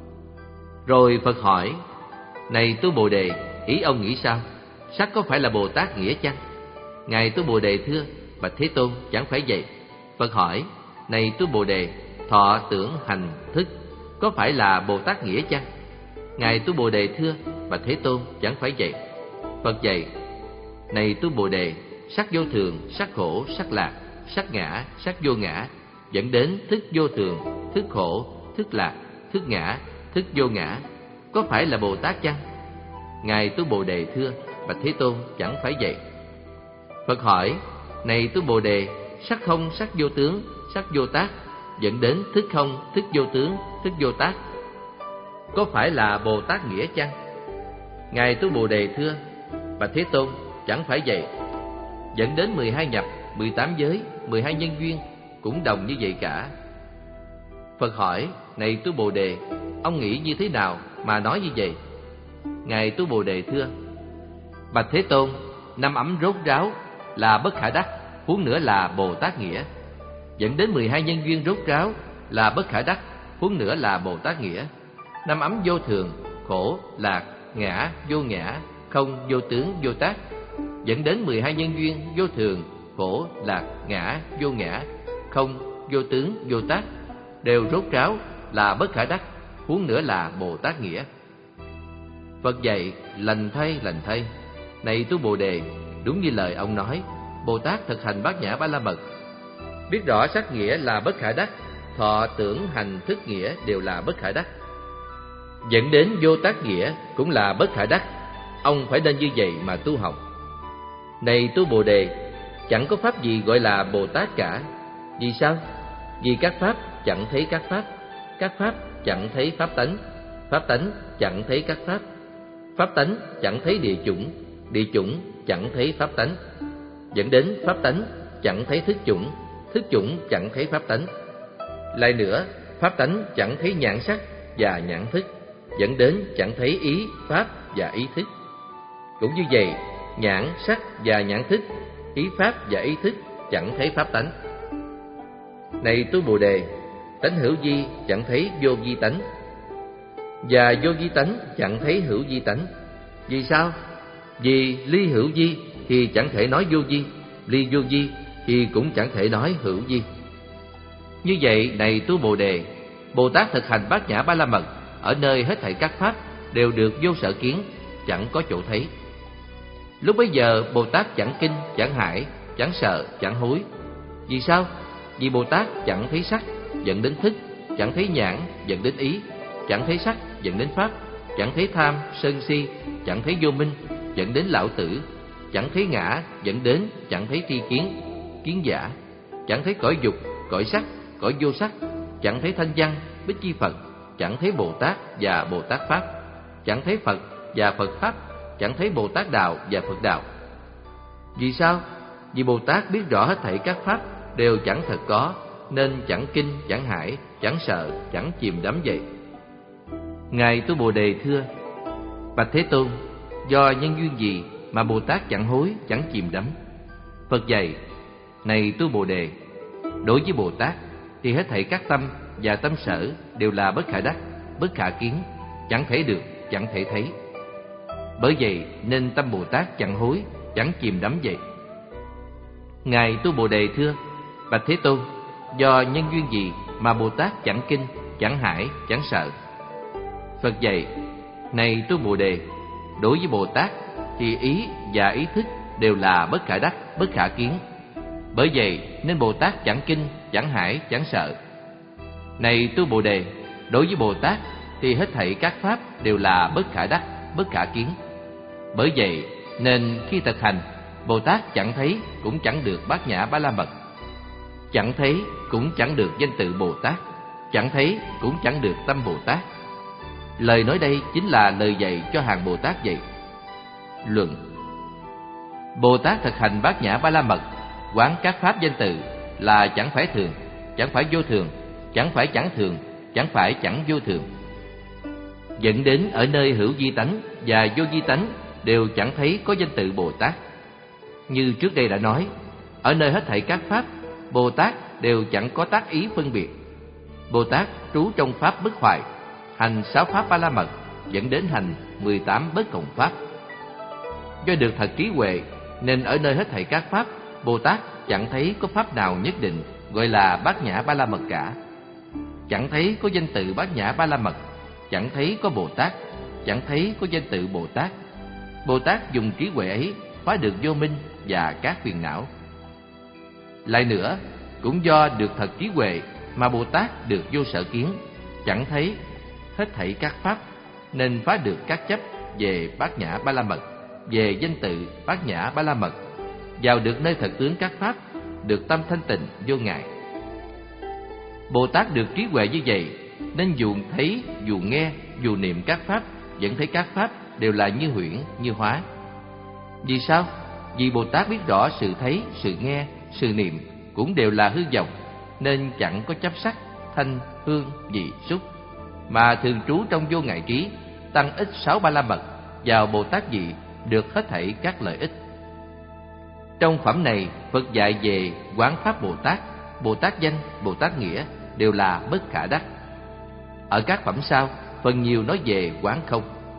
Rồi Phật hỏi: này tôi Bồ Đề, ý ông nghĩ sao? Sắc có phải là Bồ Tát nghĩa chăng? Ngài tôi Bồ Đề thưa: bạch Thế Tôn, chẳng phải vậy. Phật hỏi: này tôi Bồ Đề, thọ tưởng hành thức có phải là Bồ Tát nghĩa chăng? Ngài tôi Bồ Đề thưa: bạch Thế Tôn, chẳng phải vậy. Phật dạy: này tôi Bồ Đề, sắc vô thường, sắc khổ, sắc lạc, sắc ngã, sắc vô ngã, dẫn đến thức vô thường, thức khổ, thức lạc, thức ngã, thức vô ngã, có phải là Bồ Tát chăng? Ngài tôi Bồ Đề thưa: bạch Thế Tôn, chẳng phải vậy. Phật hỏi: này tôi Bồ Đề, sắc không, sắc vô tướng, sắc vô tác, dẫn đến thức không, thức vô tướng, thức vô tác, có phải là Bồ Tát nghĩa chăng? Ngài tôi Bồ Đề thưa: bạch Thế Tôn, chẳng phải vậy. Dẫn đến mười hai nhập, mười tám giới, mười hai nhân duyên cũng đồng như vậy cả. Phật hỏi: này tôi Bồ Đề, ông nghĩ như thế nào mà nói như vậy? Ngài tôi Bồ Đề thưa: bạch Thế Tôn, năm ấm rốt ráo là bất khả đắc, huống nữa là Bồ Tát nghĩa. Dẫn đến mười hai nhân duyên rốt ráo là bất khả đắc, huống nữa là Bồ Tát nghĩa. Năm ấm vô thường, khổ, lạc, ngã, vô ngã, không, vô tướng, vô tác, dẫn đến mười hai nhân duyên vô thường, khổ, lạc, ngã, vô ngã, không, vô tướng, vô tác, đều rốt ráo là bất khả đắc, huống nữa là Bồ Tát nghĩa. Phật dạy: lành thay, lành thay. Này tôi Bồ Đề, đúng như lời ông nói, Bồ Tát thực hành Bát Nhã Ba La Mật, biết rõ sắc nghĩa là bất khả đắc, thọ tưởng hành thức nghĩa đều là bất khả đắc, dẫn đến vô tác nghĩa cũng là bất khả đắc. Ông phải nên như vậy mà tu học. Này tôi Bồ Đề, chẳng có pháp gì gọi là Bồ Tát cả. Vì sao? Vì các pháp chẳng thấy các pháp, các pháp chẳng thấy pháp tánh, pháp tánh chẳng thấy các pháp, pháp tánh chẳng thấy địa chủng, địa chủng chẳng thấy pháp tánh, dẫn đến pháp tánh chẳng thấy thức chủng, thức chủng chẳng thấy pháp tánh. Lại nữa, pháp tánh chẳng thấy nhãn sắc và nhãn thức, dẫn đến chẳng thấy ý pháp và ý thức. Cũng như vậy, nhãn sắc và nhãn thức, ý pháp và ý thức chẳng thấy pháp tánh. Này tôi Bồ Đề, tánh hữu vi chẳng thấy vô vi tánh, và vô vi tánh chẳng thấy hữu vi tánh. Vì sao? Vì ly hữu vi thì chẳng thể nói vô vi, ly vô vi thì cũng chẳng thể nói hữu vi. Như vậy, này tôi Bồ Đề, Bồ Tát thực hành Bát Nhã Ba La Mật ở nơi hết thảy các pháp đều được vô sở kiến, chẳng có chỗ thấy. Lúc bấy giờ Bồ Tát chẳng kinh, chẳng hãi, chẳng sợ, chẳng hối. Vì sao? Vì Bồ Tát chẳng thấy sắc, dẫn đến thức, chẳng thấy nhãn, dẫn đến ý, chẳng thấy sắc, dẫn đến pháp, chẳng thấy tham, sân si, chẳng thấy vô minh, dẫn đến lão tử, chẳng thấy ngã, dẫn đến chẳng thấy tri kiến, kiến giả, chẳng thấy cõi dục, cõi sắc, cõi vô sắc, chẳng thấy thanh văn, bích chi Phật, chẳng thấy Bồ Tát và Bồ Tát Pháp, chẳng thấy Phật và Phật Pháp, chẳng thấy Bồ Tát Đạo và Phật Đạo. Vì sao? Vì Bồ Tát biết rõ hết thảy các pháp đều chẳng thật có, nên chẳng kinh, chẳng hãi, chẳng sợ, chẳng chìm đắm vậy. Ngài tôi Bồ Đề thưa: bạch Thế Tôn, do nhân duyên gì mà Bồ Tát chẳng hối, chẳng chìm đắm? Phật dạy: này tôi Bồ Đề, đối với Bồ Tát thì hết thảy các tâm và tâm sở đều là bất khả đắc, bất khả kiến, chẳng thể được, chẳng thể thấy. Bởi vậy nên tâm Bồ Tát chẳng hối, chẳng chìm đắm vậy. Ngài tôi Bồ Đề thưa: bạch Thế Tôn, do nhân duyên gì mà Bồ Tát chẳng kinh, chẳng hãi, chẳng sợ? Phật dạy: này tôi Bồ Đề, đối với Bồ Tát thì ý và ý thức đều là bất khả đắc, bất khả kiến. Bởi vậy nên Bồ Tát chẳng kinh, chẳng hãi, chẳng sợ. Này tôi Bồ Đề, đối với Bồ Tát thì hết thảy các pháp đều là bất khả đắc, bất khả kiến. Bởi vậy nên khi thực hành, Bồ Tát chẳng thấy cũng chẳng được Bát Nhã Ba La Mật, chẳng thấy cũng chẳng được danh tự Bồ Tát, chẳng thấy cũng chẳng được tâm Bồ Tát. Lời nói đây chính là lời dạy cho hàng Bồ Tát vậy. Luận: Bồ Tát thực hành Bát Nhã Ba La Mật, quán các pháp danh tự là chẳng phải thường, chẳng phải vô thường, chẳng phải chẳng thường, chẳng phải chẳng vô thường. Dẫn đến ở nơi hữu vi tánh và vô vi tánh đều chẳng thấy có danh tự Bồ Tát. Như trước đây đã nói, ở nơi hết thảy các pháp, Bồ Tát đều chẳng có tác ý phân biệt. Bồ Tát trú trong pháp bất hoại, hành sáu pháp ba la mật, dẫn đến hành mười tám bất cộng pháp. Do được thật trí huệ nên ở nơi hết thảy các pháp, Bồ Tát chẳng thấy có pháp nào nhất định gọi là bát nhã ba la mật cả. Chẳng thấy có danh tự bát nhã ba la mật, chẳng thấy có Bồ Tát, chẳng thấy có danh tự Bồ Tát. Bồ Tát dùng trí huệ ấy phá được vô minh và các phiền não. Lại nữa, cũng do được thật trí huệ mà Bồ Tát được vô sở kiến, chẳng thấy hết thảy các pháp, nên phá được các chấp về bát nhã ba la mật, về danh tự bát nhã ba la mật, vào được nơi thật tướng các pháp, được tâm thanh tịnh vô ngại. Bồ Tát được trí huệ như vậy, nên dù thấy, dù nghe, dù niệm các pháp, vẫn thấy các pháp đều là như huyễn, như hóa. Vì sao? Vì Bồ Tát biết rõ sự thấy, sự nghe, sự niệm cũng đều là hư vọng, nên chẳng có chấp sắc, thanh, hương, vị, xúc, mà thường trú trong vô ngại trí, tăng ích sáu ba la mật, vào Bồ Tát vị, được hết thảy các lợi ích. Trong phẩm này, Phật dạy về quán pháp Bồ Tát, Bồ Tát danh, Bồ Tát nghĩa đều là bất khả đắc. Ở các phẩm sau, phần nhiều nói về quán không.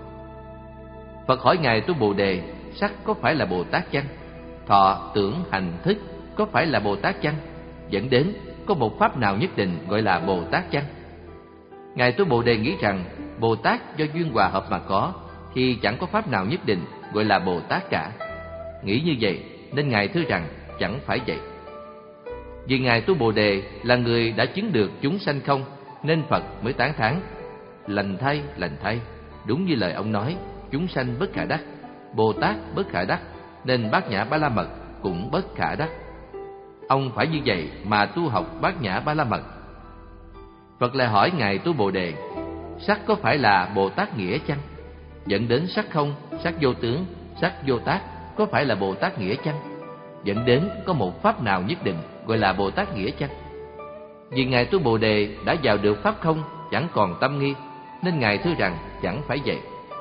Phật hỏi Ngài Tu Bồ Đề, sắc có phải là Bồ Tát chăng? Thọ, tưởng, hành, thức có phải là Bồ Tát chăng? Dẫn đến có một pháp nào nhất định gọi là Bồ Tát chăng? Ngài Tu Bồ Đề nghĩ rằng Bồ Tát do duyên hòa hợp mà có, thì chẳng có pháp nào nhất định gọi là Bồ Tát cả. Nghĩ như vậy nên Ngài thưa rằng chẳng phải vậy. Vì Ngài Tu Bồ Đề là người đã chứng được chúng sanh không, nên Phật mới tán thán: lành thay, lành thay, đúng như lời ông nói, chúng sanh bất khả đắc, Bồ Tát bất khả đắc, nên bát nhã ba la mật cũng bất khả đắc. Ông phải như vậy mà tu học bát nhã ba la mật. Phật lại hỏi Ngài Tu Bồ Đề, sắc có phải là Bồ Tát nghĩa chăng? Dẫn đến sắc không, sắc vô tướng, sắc vô tác có phải là Bồ Tát nghĩa chăng? Dẫn đến có một pháp nào nhất định gọi là Bồ Tát nghĩa chăng? Vì Ngài Tu Bồ Đề đã vào được pháp không, chẳng còn tâm nghi, nên Ngài thưa rằng chẳng phải vậy.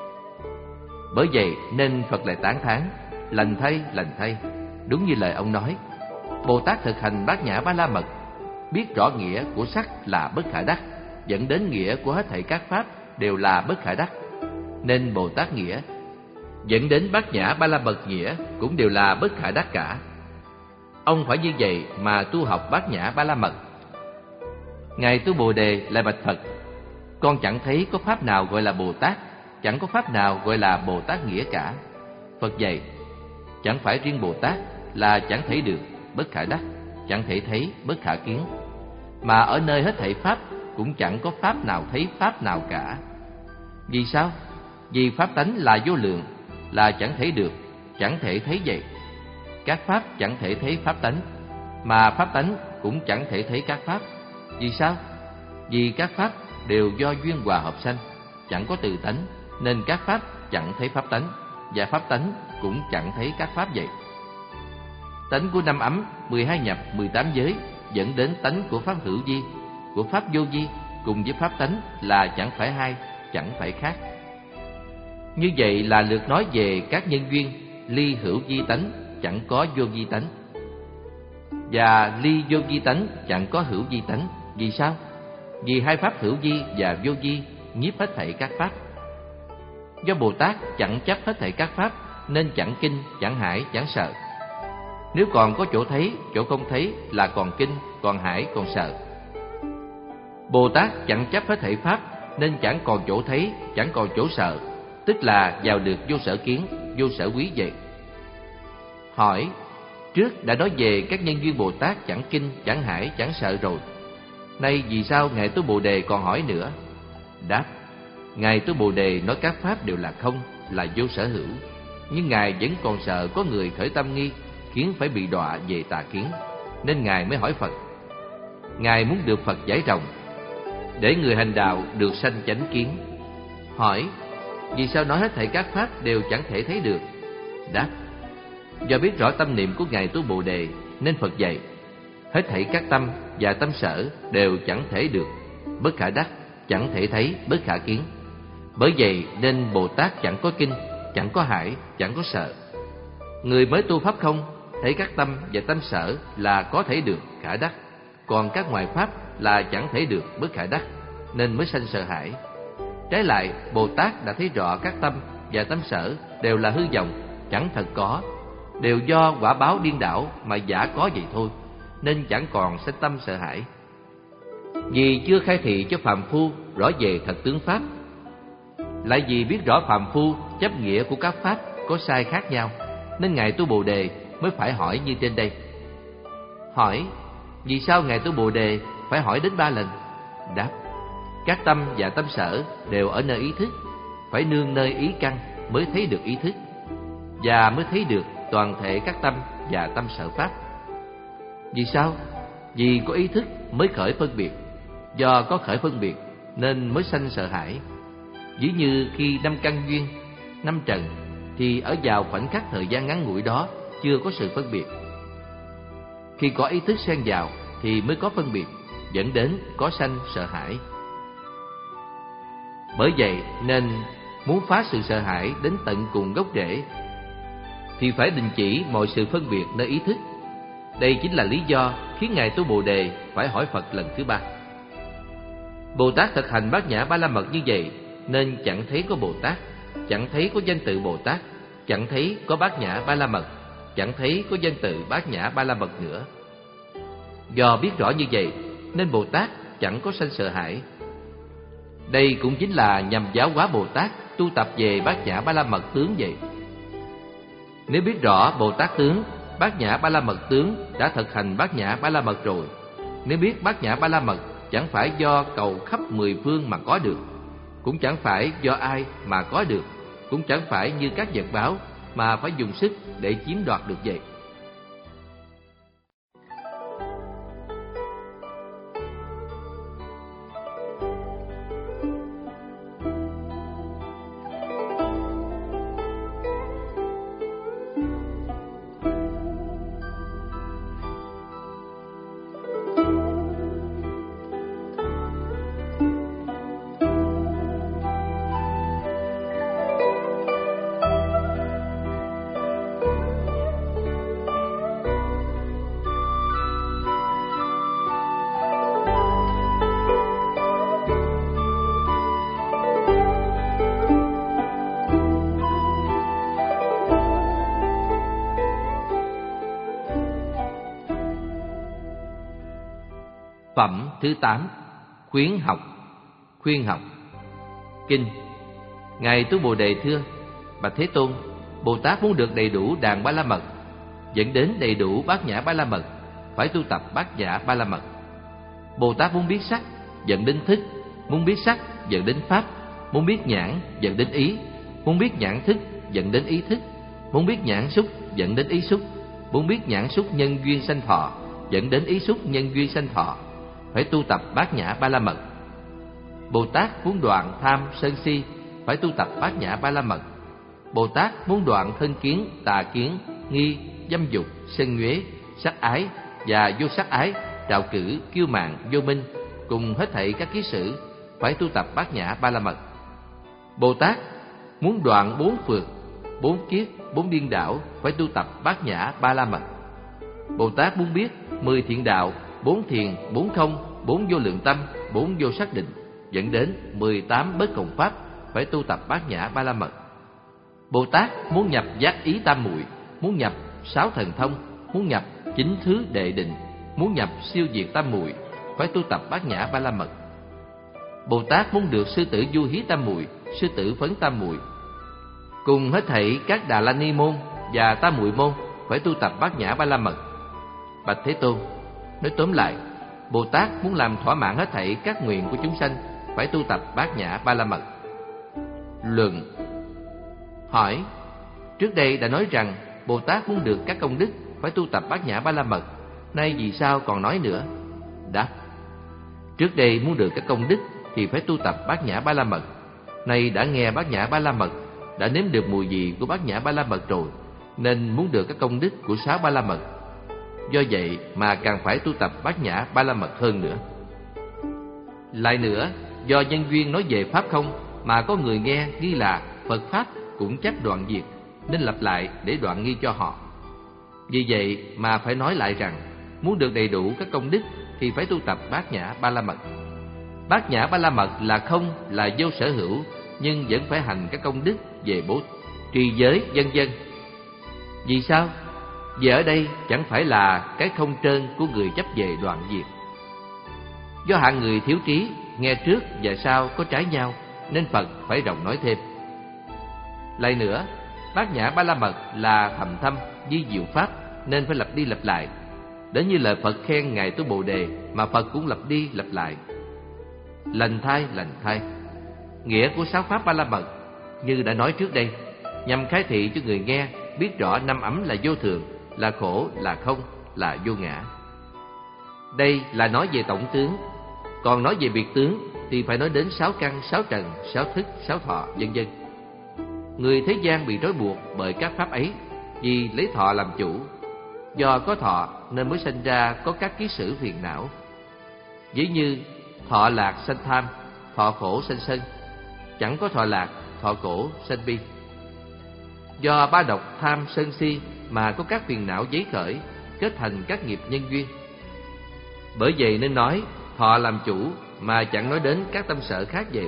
Bởi vậy nên Phật lại tán thán: lành thay, lành thay, đúng như lời ông nói, Bồ Tát thực hành bát nhã ba la mật, biết rõ nghĩa của sắc là bất khả đắc, dẫn đến nghĩa của hết thảy các pháp đều là bất khả đắc, nên Bồ Tát nghĩa, dẫn đến bát nhã ba la mật nghĩa cũng đều là bất khả đắc cả. Ông phải như vậy mà tu học bát nhã ba la mật. Ngài Tu Bồ Đề lại bạch Phật: con chẳng thấy có pháp nào gọi là Bồ Tát, chẳng có pháp nào gọi là Bồ Tát nghĩa cả. Phật dạy: chẳng phải riêng Bồ Tát là chẳng thấy được, bất khả đắc, chẳng thể thấy, bất khả kiến, mà ở nơi hết thảy pháp cũng chẳng có pháp nào thấy pháp nào cả. Vì sao? Vì pháp tánh là vô lượng, là chẳng thể được, chẳng thể thấy vậy. Các pháp chẳng thể thấy pháp tánh, mà pháp tánh cũng chẳng thể thấy các pháp. Vì sao? Vì các pháp đều do duyên hòa hợp sanh, chẳng có từ tánh, nên các pháp chẳng thấy pháp tánh, và pháp tánh cũng chẳng thấy các pháp vậy. Tánh của năm ấm, mười hai nhập, mười tám giới dẫn đến tánh của pháp hữu vi, của pháp vô vi cùng với pháp tánh là chẳng phải hai, chẳng phải khác. Như vậy là lượt nói về các nhân duyên ly hữu vi tánh chẳng có vô vi tánh, và ly vô vi tánh chẳng có hữu vi tánh. Vì sao? Vì hai pháp hữu vi và vô vi nhiếp hết thảy các pháp. Do Bồ Tát chẳng chấp hết thảy các pháp, nên chẳng kinh, chẳng hải, chẳng sợ. Nếu còn có chỗ thấy, chỗ không thấy là còn kinh, còn hải, còn sợ. Bồ Tát chẳng chấp hết thảy pháp, nên chẳng còn chỗ thấy, chẳng còn chỗ sợ, tức là vào được vô sở kiến, vô sở quý vậy. Hỏi: trước đã nói về các nhân duyên Bồ Tát chẳng kinh, chẳng hải, chẳng sợ rồi, nay vì sao Ngài Tu Bồ Đề còn hỏi nữa? Đáp: Ngài Tu Bồ Đề nói các pháp đều là không, là vô sở hữu, nhưng Ngài vẫn còn sợ có người khởi tâm nghi, khiến phải bị đọa về tà kiến, nên Ngài mới hỏi Phật. Ngài muốn được Phật giải rộng, để người hành đạo được sanh chánh kiến. Hỏi: vì sao nói hết thảy các pháp đều chẳng thể thấy được? Đáp: do biết rõ tâm niệm của Ngài Tu Bồ Đề, nên Phật dạy: hết thảy các tâm và tâm sở đều chẳng thể được, bất khả đắc, chẳng thể thấy, bất khả kiến. Bởi vậy nên Bồ Tát chẳng có kinh, chẳng có hải, chẳng có sợ. Người mới tu pháp không, thấy các tâm và tâm sở là có thể được, khả đắc, còn các ngoại pháp là chẳng thể được, bất khả đắc, nên mới sanh sợ hãi. Trái lại, Bồ Tát đã thấy rõ các tâm và tâm sở đều là hư vọng, chẳng thật có, đều do quả báo điên đảo mà giả có vậy thôi, nên chẳng còn sanh tâm sợ hãi. Vì chưa khai thị cho phàm phu rõ về thật tướng pháp, lại vì biết rõ phàm phu chấp nghĩa của các pháp có sai khác nhau, nên Ngài tu Bồ Đề mới phải hỏi như trên đây. Hỏi: vì sao Ngài tu Bồ Đề phải hỏi đến ba lần? Đáp: các tâm và tâm sở đều ở nơi ý thức, phải nương nơi ý căn mới thấy được ý thức, và mới thấy được toàn thể các tâm và tâm sở pháp. Vì sao? Vì có ý thức mới khởi phân biệt, do có khởi phân biệt nên mới sanh sợ hãi. Ví như khi năm căn duyên, năm trần, thì ở vào khoảnh khắc thời gian ngắn ngủi đó chưa có sự phân biệt. Khi có ý thức xen vào thì mới có phân biệt, dẫn đến có sanh sợ hãi. Bởi vậy nên muốn phá sự sợ hãi đến tận cùng gốc rễ thì phải đình chỉ mọi sự phân biệt nơi ý thức. Đây chính là lý do khiến Ngài tu Bồ Đề phải hỏi Phật lần thứ ba. Bồ Tát thực hành bát nhã ba la mật như vậy, nên chẳng thấy có Bồ Tát, chẳng thấy có danh tự Bồ Tát, chẳng thấy có bát nhã ba la mật, chẳng thấy có danh tự bát nhã ba la mật nữa. Do biết rõ như vậy nên Bồ Tát chẳng có sanh sợ hãi. Đây cũng chính là nhằm giáo hóa Bồ Tát tu tập về bát nhã ba la mật tướng vậy. Nếu biết rõ Bồ Tát tướng, bát nhã ba la mật tướng đã thực hành bát nhã ba la mật rồi, nếu biết bát nhã ba la mật chẳng phải do cầu khắp mười phương mà có được, cũng chẳng phải do ai mà có được, cũng chẳng phải như các vật báo mà phải dùng sức để chiếm đoạt được vậy. Phẩm thứ tám. Khuyến học. Khuyên học. Kinh. Ngài tu Bồ Đề thưa: bạch Thế Tôn, Bồ Tát muốn được đầy đủ đàn ba la mật, dẫn đến đầy đủ bát nhã ba la mật, phải tu tập bát nhã ba la mật. Bồ Tát muốn biết sắc, dẫn đến thức; muốn biết sắc, dẫn đến pháp; muốn biết nhãn, dẫn đến ý; muốn biết nhãn thức, dẫn đến ý thức; muốn biết nhãn xúc, dẫn đến ý xúc; muốn biết nhãn xúc nhân duyên sanh thọ, dẫn đến ý xúc nhân duyên sanh thọ, phải tu tập bát nhã ba la mật. Bồ Tát muốn đoạn tham sân si, phải tu tập bát nhã ba la mật. Bồ Tát muốn đoạn thân kiến, tà kiến, nghi, dâm dục, sân nhuế, sắc ái và vô sắc ái, trạo cử, kiêu mạn, vô minh, cùng hết thảy các ký sử, phải tu tập bát nhã ba la mật. Bồ Tát muốn đoạn bốn phượt, bốn kiết, bốn điên đảo, phải tu tập bát nhã ba la mật. Bồ Tát muốn biết mười thiện đạo, bốn thiền, bốn không, bốn vô lượng tâm, bốn vô sắc định, dẫn đến mười tám bất cộng pháp, phải tu tập bát nhã ba la mật. Bồ Tát muốn nhập giác ý tam muội, muốn nhập sáu thần thông, muốn nhập chín thứ đệ định, muốn nhập siêu diệt tam muội, phải tu tập bát nhã ba la mật. Bồ Tát muốn được sư tử du hí tam muội, sư tử phấn tam muội, cùng hết thảy các Đà La Ni môn và tam muội môn, phải tu tập bát nhã ba la mật. Bạch Thế Tôn, nói tóm lại, Bồ Tát muốn làm thỏa mãn hết thảy các nguyện của chúng sanh, phải tu tập bát nhã ba la mật. Luận. Hỏi: trước đây đã nói rằng Bồ Tát muốn được các công đức, phải tu tập bát nhã ba la mật, nay vì sao còn nói nữa? Đáp: trước đây muốn được các công đức thì phải tu tập bát nhã ba la mật, nay đã nghe bát nhã ba la mật, đã nếm được mùi vị của bát nhã ba la mật rồi, nên muốn được các công đức của sáu ba la mật. Do vậy mà càng phải tu tập Bát Nhã Ba La Mật hơn nữa. Lại nữa, do nhân duyên nói về Pháp không mà có người nghe nghi là Phật Pháp cũng chắc đoạn diệt, nên lặp lại để đoạn nghi cho họ. Vì vậy mà phải nói lại rằng, muốn được đầy đủ các công đức thì phải tu tập Bát Nhã Ba La Mật. Bát Nhã Ba La Mật là không, là vô sở hữu, nhưng vẫn phải hành các công đức về bố trì giới vân vân. Vì sao? Vì ở đây chẳng phải là cái không trơn của người chấp về đoạn diệt. Do hạng người thiếu trí, nghe trước và sau có trái nhau, nên Phật phải rộng nói thêm. Lại nữa, Bát Nhã Ba La Mật là thầm thâm, di diệu pháp, nên phải lặp đi lặp lại. Đến như lời Phật khen Ngài Tu Bồ Đề mà Phật cũng lặp đi lặp lại. Lành thai, lành thai. Nghĩa của sáu pháp Ba La Mật như đã nói trước đây, nhằm khai thị cho người nghe biết rõ năm ấm là vô thường, là khổ, là không, là vô ngã. Đây là nói về tổng tướng. Còn nói về biệt tướng thì phải nói đến sáu căn, sáu trần, sáu thức, sáu thọ, vân vân. Người thế gian bị trói buộc bởi các pháp ấy vì lấy thọ làm chủ. Do có thọ nên mới sinh ra có các ký sử phiền não. Ví như thọ lạc sanh tham, thọ khổ sanh sân. Chẳng có thọ lạc, thọ khổ sanh bi. Do ba độc tham sân si mà có các phiền não giấy khởi, kết thành các nghiệp nhân duyên. Bởi vậy nên nói thọ làm chủ mà chẳng nói đến các tâm sở khác vậy.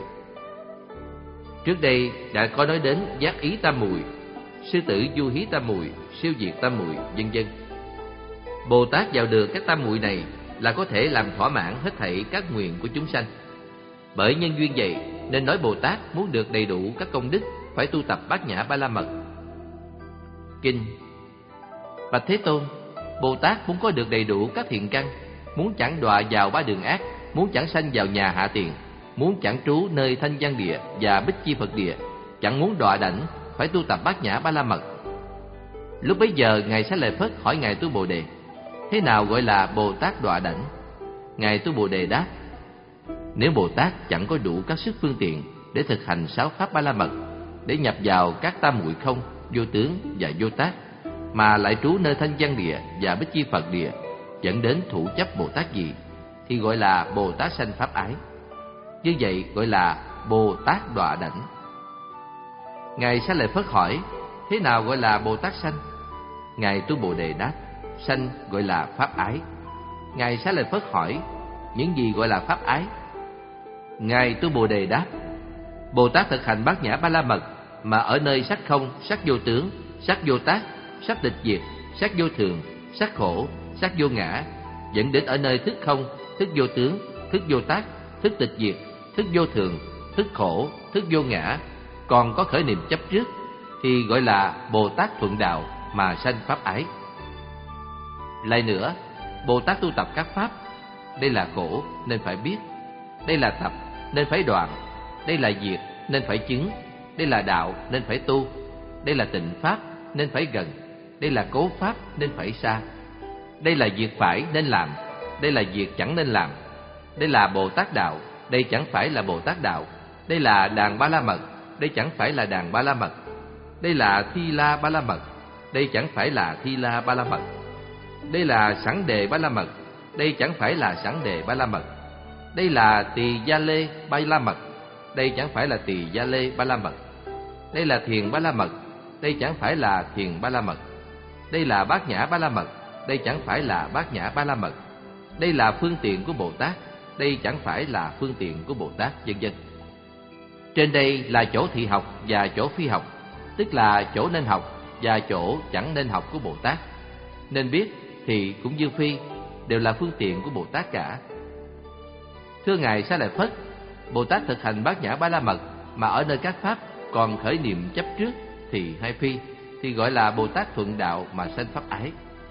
Trước đây đã có nói đến giác ý tam muội, sư tử du hí tam muội, siêu diệt tam muội, vân vân. Bồ Tát vào được các tam muội này là có thể làm thỏa mãn hết thảy các nguyện của chúng sanh. Bởi nhân duyên vậy nên nói Bồ Tát muốn được đầy đủ các công đức phải tu tập Bát Nhã Ba La Mật. Kinh: Bạch Thế Tôn, Bồ Tát muốn có được đầy đủ các thiện căn, muốn chẳng đọa vào ba đường ác, muốn chẳng sanh vào nhà hạ tiện, muốn chẳng trú nơi thanh văn địa và bích chi Phật địa, chẳng muốn đọa đảnh, phải tu tập Bát Nhã Ba La Mật. Lúc bấy giờ Ngài Xá Lợi Phất hỏi Ngài Tu Bồ Đề: thế nào gọi là Bồ Tát đọa đảnh? Ngài Tu Bồ Đề đáp: nếu Bồ Tát chẳng có đủ các sức phương tiện để thực hành sáu pháp Ba La Mật, để nhập vào các tam muội không, vô tướng và vô tác, mà lại trú nơi thanh văn địa và bích chi Phật địa, dẫn đến thủ chấp Bồ Tát gì, thì gọi là Bồ Tát sanh pháp ái. Như vậy gọi là Bồ Tát đọa đảnh. Ngài Xá Lợi Phất hỏi: thế nào gọi là Bồ Tát sanh? Ngài Tu Bồ Đề đáp: sanh gọi là pháp ái. Ngài Xá Lợi Phất hỏi: những gì gọi là pháp ái? Ngài Tu Bồ Đề đáp: Bồ Tát thực hành Bát Nhã Ba La Mật mà ở nơi sắc không, sắc vô tướng, sắc vô tác, sắc tịch diệt, sắc vô thường, sắc khổ, sắc vô ngã, dẫn đến ở nơi thức không, thức vô tướng, thức vô tác, thức tịch diệt, thức vô thường, thức khổ, thức vô ngã, còn có khởi niệm chấp trước, thì gọi là Bồ Tát thuận đạo mà sanh pháp ái. Lại nữa, Bồ Tát tu tập các pháp. Đây là khổ nên phải biết, đây là tập nên phải đoạn, đây là diệt nên phải chứng, đây là đạo nên phải tu, đây là tịnh pháp nên phải gần, đây là cố pháp nên phải xa, đây là việc phải nên làm, đây là việc chẳng nên làm, đây là Bồ Tát đạo, đây chẳng phải là Bồ Tát đạo, đây là đàn Ba La Mật, đây chẳng phải là đàn Ba La Mật, đây là Thi La Ba La Mật, đây chẳng phải là Thi La Ba La Mật, đây là Sẵn Đề Ba La Mật, đây chẳng phải là Sẵn Đề Ba La Mật, đây là Tỳ Gia Lê Ba La Mật, đây chẳng phải là Tỳ Gia Lê Ba La Mật, đây là Thiền Ba La Mật, đây chẳng phải là Thiền Ba La Mật, đây là Bát Nhã Ba La Mật, đây chẳng phải là Bát Nhã Ba La Mật, đây là phương tiện của Bồ Tát, đây chẳng phải là phương tiện của Bồ Tát, vân vân. Trên đây là chỗ thị học và chỗ phi học, tức là chỗ nên học và chỗ chẳng nên học của Bồ Tát. Nên biết thì cũng như phi đều là phương tiện của Bồ Tát cả. Thưa Ngài Xá Lợi Phất, Bồ Tát thực hành Bát Nhã Ba La Mật mà ở nơi các pháp còn khởi niệm chấp trước thì hay phi, thì gọi là Bồ Tát thuận đạo mà sanh pháp ái.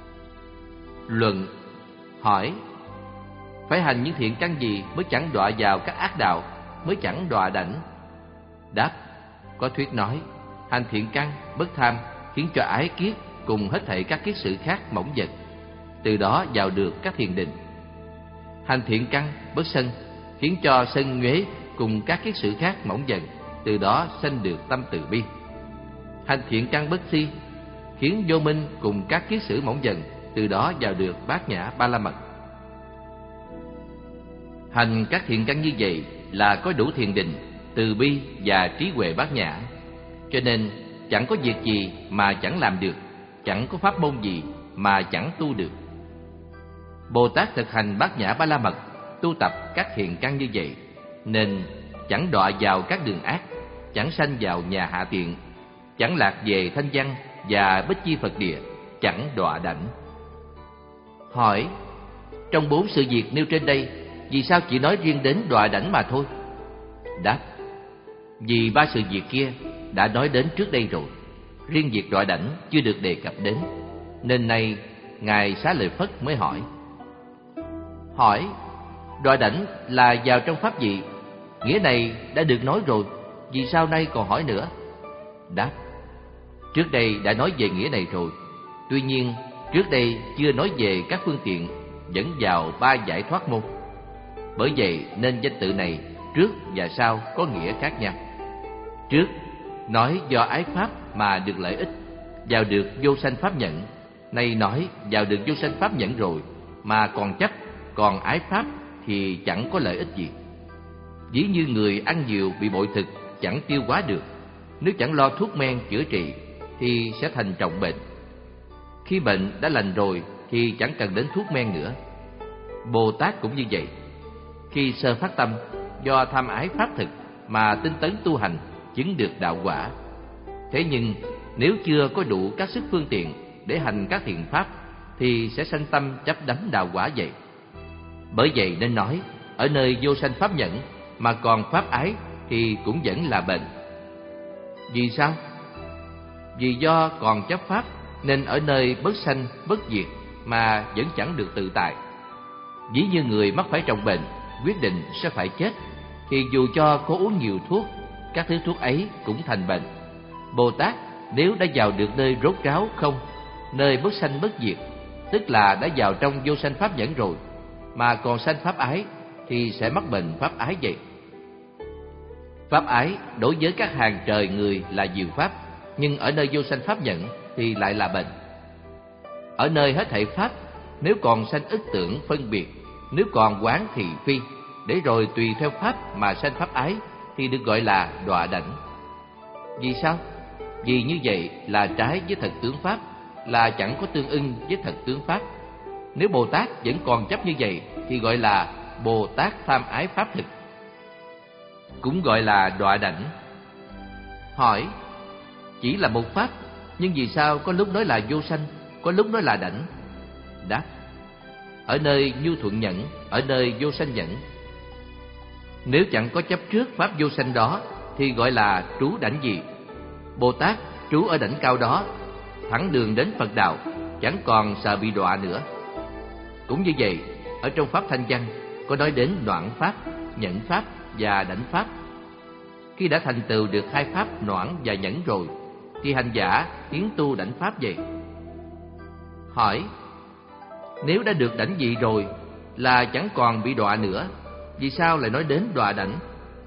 Luận: hỏi: phải hành những thiện căn gì mới chẳng đọa vào các ác đạo, mới chẳng đọa đảnh? Đáp: có thuyết nói, hành thiện căn bất tham khiến cho ái kiết cùng hết thảy các kiết sử khác mỏng dật, từ đó vào được các thiền định. Hành thiện căn bất sân khiến cho sân nhuế cùng các kiết sử khác mỏng dần, từ đó sanh được tâm từ bi. Hành thiện căn bất si khiến vô minh cùng các kiết sử mỏng dần, từ đó vào được bát nhã ba la mật. Hành các thiện căn như vậy là có đủ thiền định, từ bi và trí huệ bát nhã. Cho nên chẳng có việc gì mà chẳng làm được, chẳng có pháp môn gì mà chẳng tu được. Bồ Tát thực hành bát nhã ba la mật, tu tập các thiện căn như vậy, nên chẳng đọa vào các đường ác, chẳng sanh vào nhà hạ tiện, chẳng lạc về thanh văn và bích chi Phật địa, chẳng đọa đảnh. Hỏi: trong bốn sự việc nêu trên đây, vì sao chỉ nói riêng đến đọa đảnh mà thôi? Đáp: vì ba sự việc kia đã nói đến trước đây rồi, riêng việc đọa đảnh chưa được đề cập đến, nên nay Ngài Xá Lợi Phất mới hỏi. Hỏi: đọa đảnh là vào trong pháp gì? Nghĩa này đã được nói rồi, vì sao nay còn hỏi nữa? Đáp: trước đây đã nói về nghĩa này rồi, tuy nhiên trước đây chưa nói về các phương tiện dẫn vào ba giải thoát môn. Bởi vậy nên danh tự này trước và sau có nghĩa khác nhau. Trước nói do ái pháp mà được lợi ích, vào được vô sanh pháp nhẫn. Nay nói vào được vô sanh pháp nhẫn rồi mà còn chấp, còn ái pháp thì chẳng có lợi ích gì. Ví như người ăn nhiều bị bội thực, chẳng tiêu hóa được, nếu chẳng lo thuốc men chữa trị thì sẽ thành trọng bệnh. Khi bệnh đã lành rồi thì chẳng cần đến thuốc men nữa. Bồ Tát cũng như vậy. Khi sơ phát tâm, do tham ái pháp thực mà tinh tấn tu hành, chứng được đạo quả. Thế nhưng nếu chưa có đủ các sức phương tiện để hành các thiện pháp thì sẽ sanh tâm chấp đắm đạo quả vậy. Bởi vậy nên nói, ở nơi vô sanh pháp nhẫn mà còn pháp ái thì cũng vẫn là bệnh. Vì sao? Vì do còn chấp pháp nên ở nơi bất sanh bất diệt mà vẫn chẳng được tự tại. Ví như người mắc phải trọng bệnh, quyết định sẽ phải chết, thì dù cho có uống nhiều thuốc, các thứ thuốc ấy cũng thành bệnh. Bồ Tát nếu đã vào được nơi rốt ráo không, nơi bất sanh bất diệt, tức là đã vào trong vô sanh pháp nhẫn rồi, mà còn sanh pháp ái thì sẽ mắc bệnh pháp ái vậy. Pháp ái đối với các hàng trời người là diệu pháp, nhưng ở nơi vô sanh pháp nhẫn thì lại là bệnh. Ở nơi hết thảy pháp, nếu còn sanh ức tưởng phân biệt, nếu còn quán thị phi, để rồi tùy theo pháp mà sanh pháp ái, thì được gọi là đọa đảnh. Vì sao? Vì như vậy là trái với thật tướng pháp, là chẳng có tương ưng với thật tướng pháp. Nếu Bồ Tát vẫn còn chấp như vậy thì gọi là Bồ Tát tham ái pháp thực, cũng gọi là đọa đảnh. Hỏi: chỉ là một pháp, nhưng vì sao có lúc nói là vô sanh, có lúc nói là đảnh? Đáp: ở nơi nhu thuận nhẫn, ở nơi vô sanh nhẫn. Nếu chẳng có chấp trước pháp vô sanh đó thì gọi là trú đảnh gì. Bồ Tát trú ở đảnh cao đó, thẳng đường đến Phật đạo, chẳng còn sợ bị đọa nữa. Cũng như vậy, ở trong pháp thanh văn có nói đến noãn pháp, nhẫn pháp và đảnh pháp. Khi đã thành tựu được hai pháp noãn và nhẫn rồi thì hành giả tiến tu đảnh pháp vậy. Hỏi: nếu đã được đảnh vị rồi là chẳng còn bị đọa nữa, vì sao lại nói đến đọa đảnh?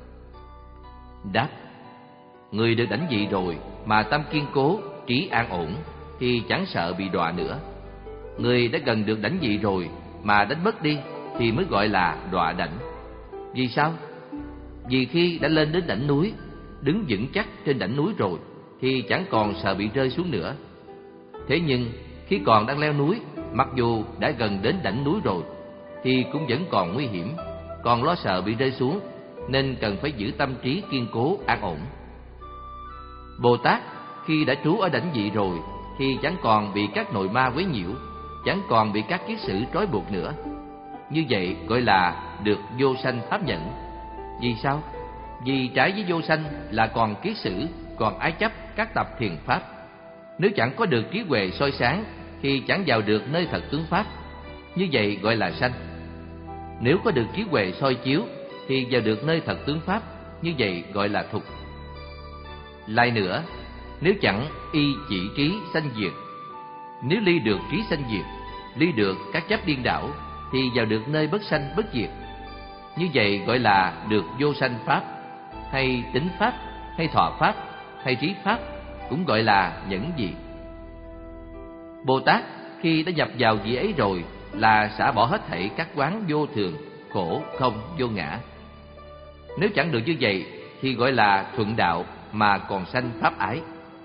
Đáp: người được đảnh vị rồi mà tâm kiên cố, trí an ổn thì chẳng sợ bị đọa nữa. Người đã gần được đảnh vị rồi mà đánh mất đi thì mới gọi là đọa đảnh. Vì sao? Vì khi đã lên đến đỉnh núi, đứng vững chắc trên đỉnh núi rồi thì chẳng còn sợ bị rơi xuống nữa. Thế nhưng khi còn đang leo núi, mặc dù đã gần đến đỉnh núi rồi thì cũng vẫn còn nguy hiểm, còn lo sợ bị rơi xuống, nên cần phải giữ tâm trí kiên cố an ổn. Bồ Tát khi đã trú ở đảnh vị rồi thì chẳng còn bị các nội ma quấy nhiễu, chẳng còn bị các kiết sử trói buộc nữa. Như vậy gọi là được vô sanh pháp nhẫn. Vì sao? Vì trái với vô sanh là còn kiết sử, còn ái chấp các tập thiền pháp. Nếu chẳng có được trí huệ soi sáng thì chẳng vào được nơi thật tướng pháp. Như vậy gọi là sanh. Nếu có được trí huệ soi chiếu thì vào được nơi thật tướng pháp. Như vậy gọi là thục. Lại nữa, nếu chẳng y chỉ trí sanh diệt, nếu ly được trí sanh diệt, ly được các chấp điên đảo thì vào được nơi bất sanh bất diệt. Như vậy gọi là được vô sanh pháp, hay tính pháp, hay thọ pháp, hay trí pháp, cũng gọi là nhẫn dị. Bồ Tát khi đã nhập vào vị ấy rồi là xả bỏ hết thảy các quán vô thường, khổ, không, vô ngã. Nếu chẳng được như vậy thì gọi là thuận đạo mà còn sanh pháp ái.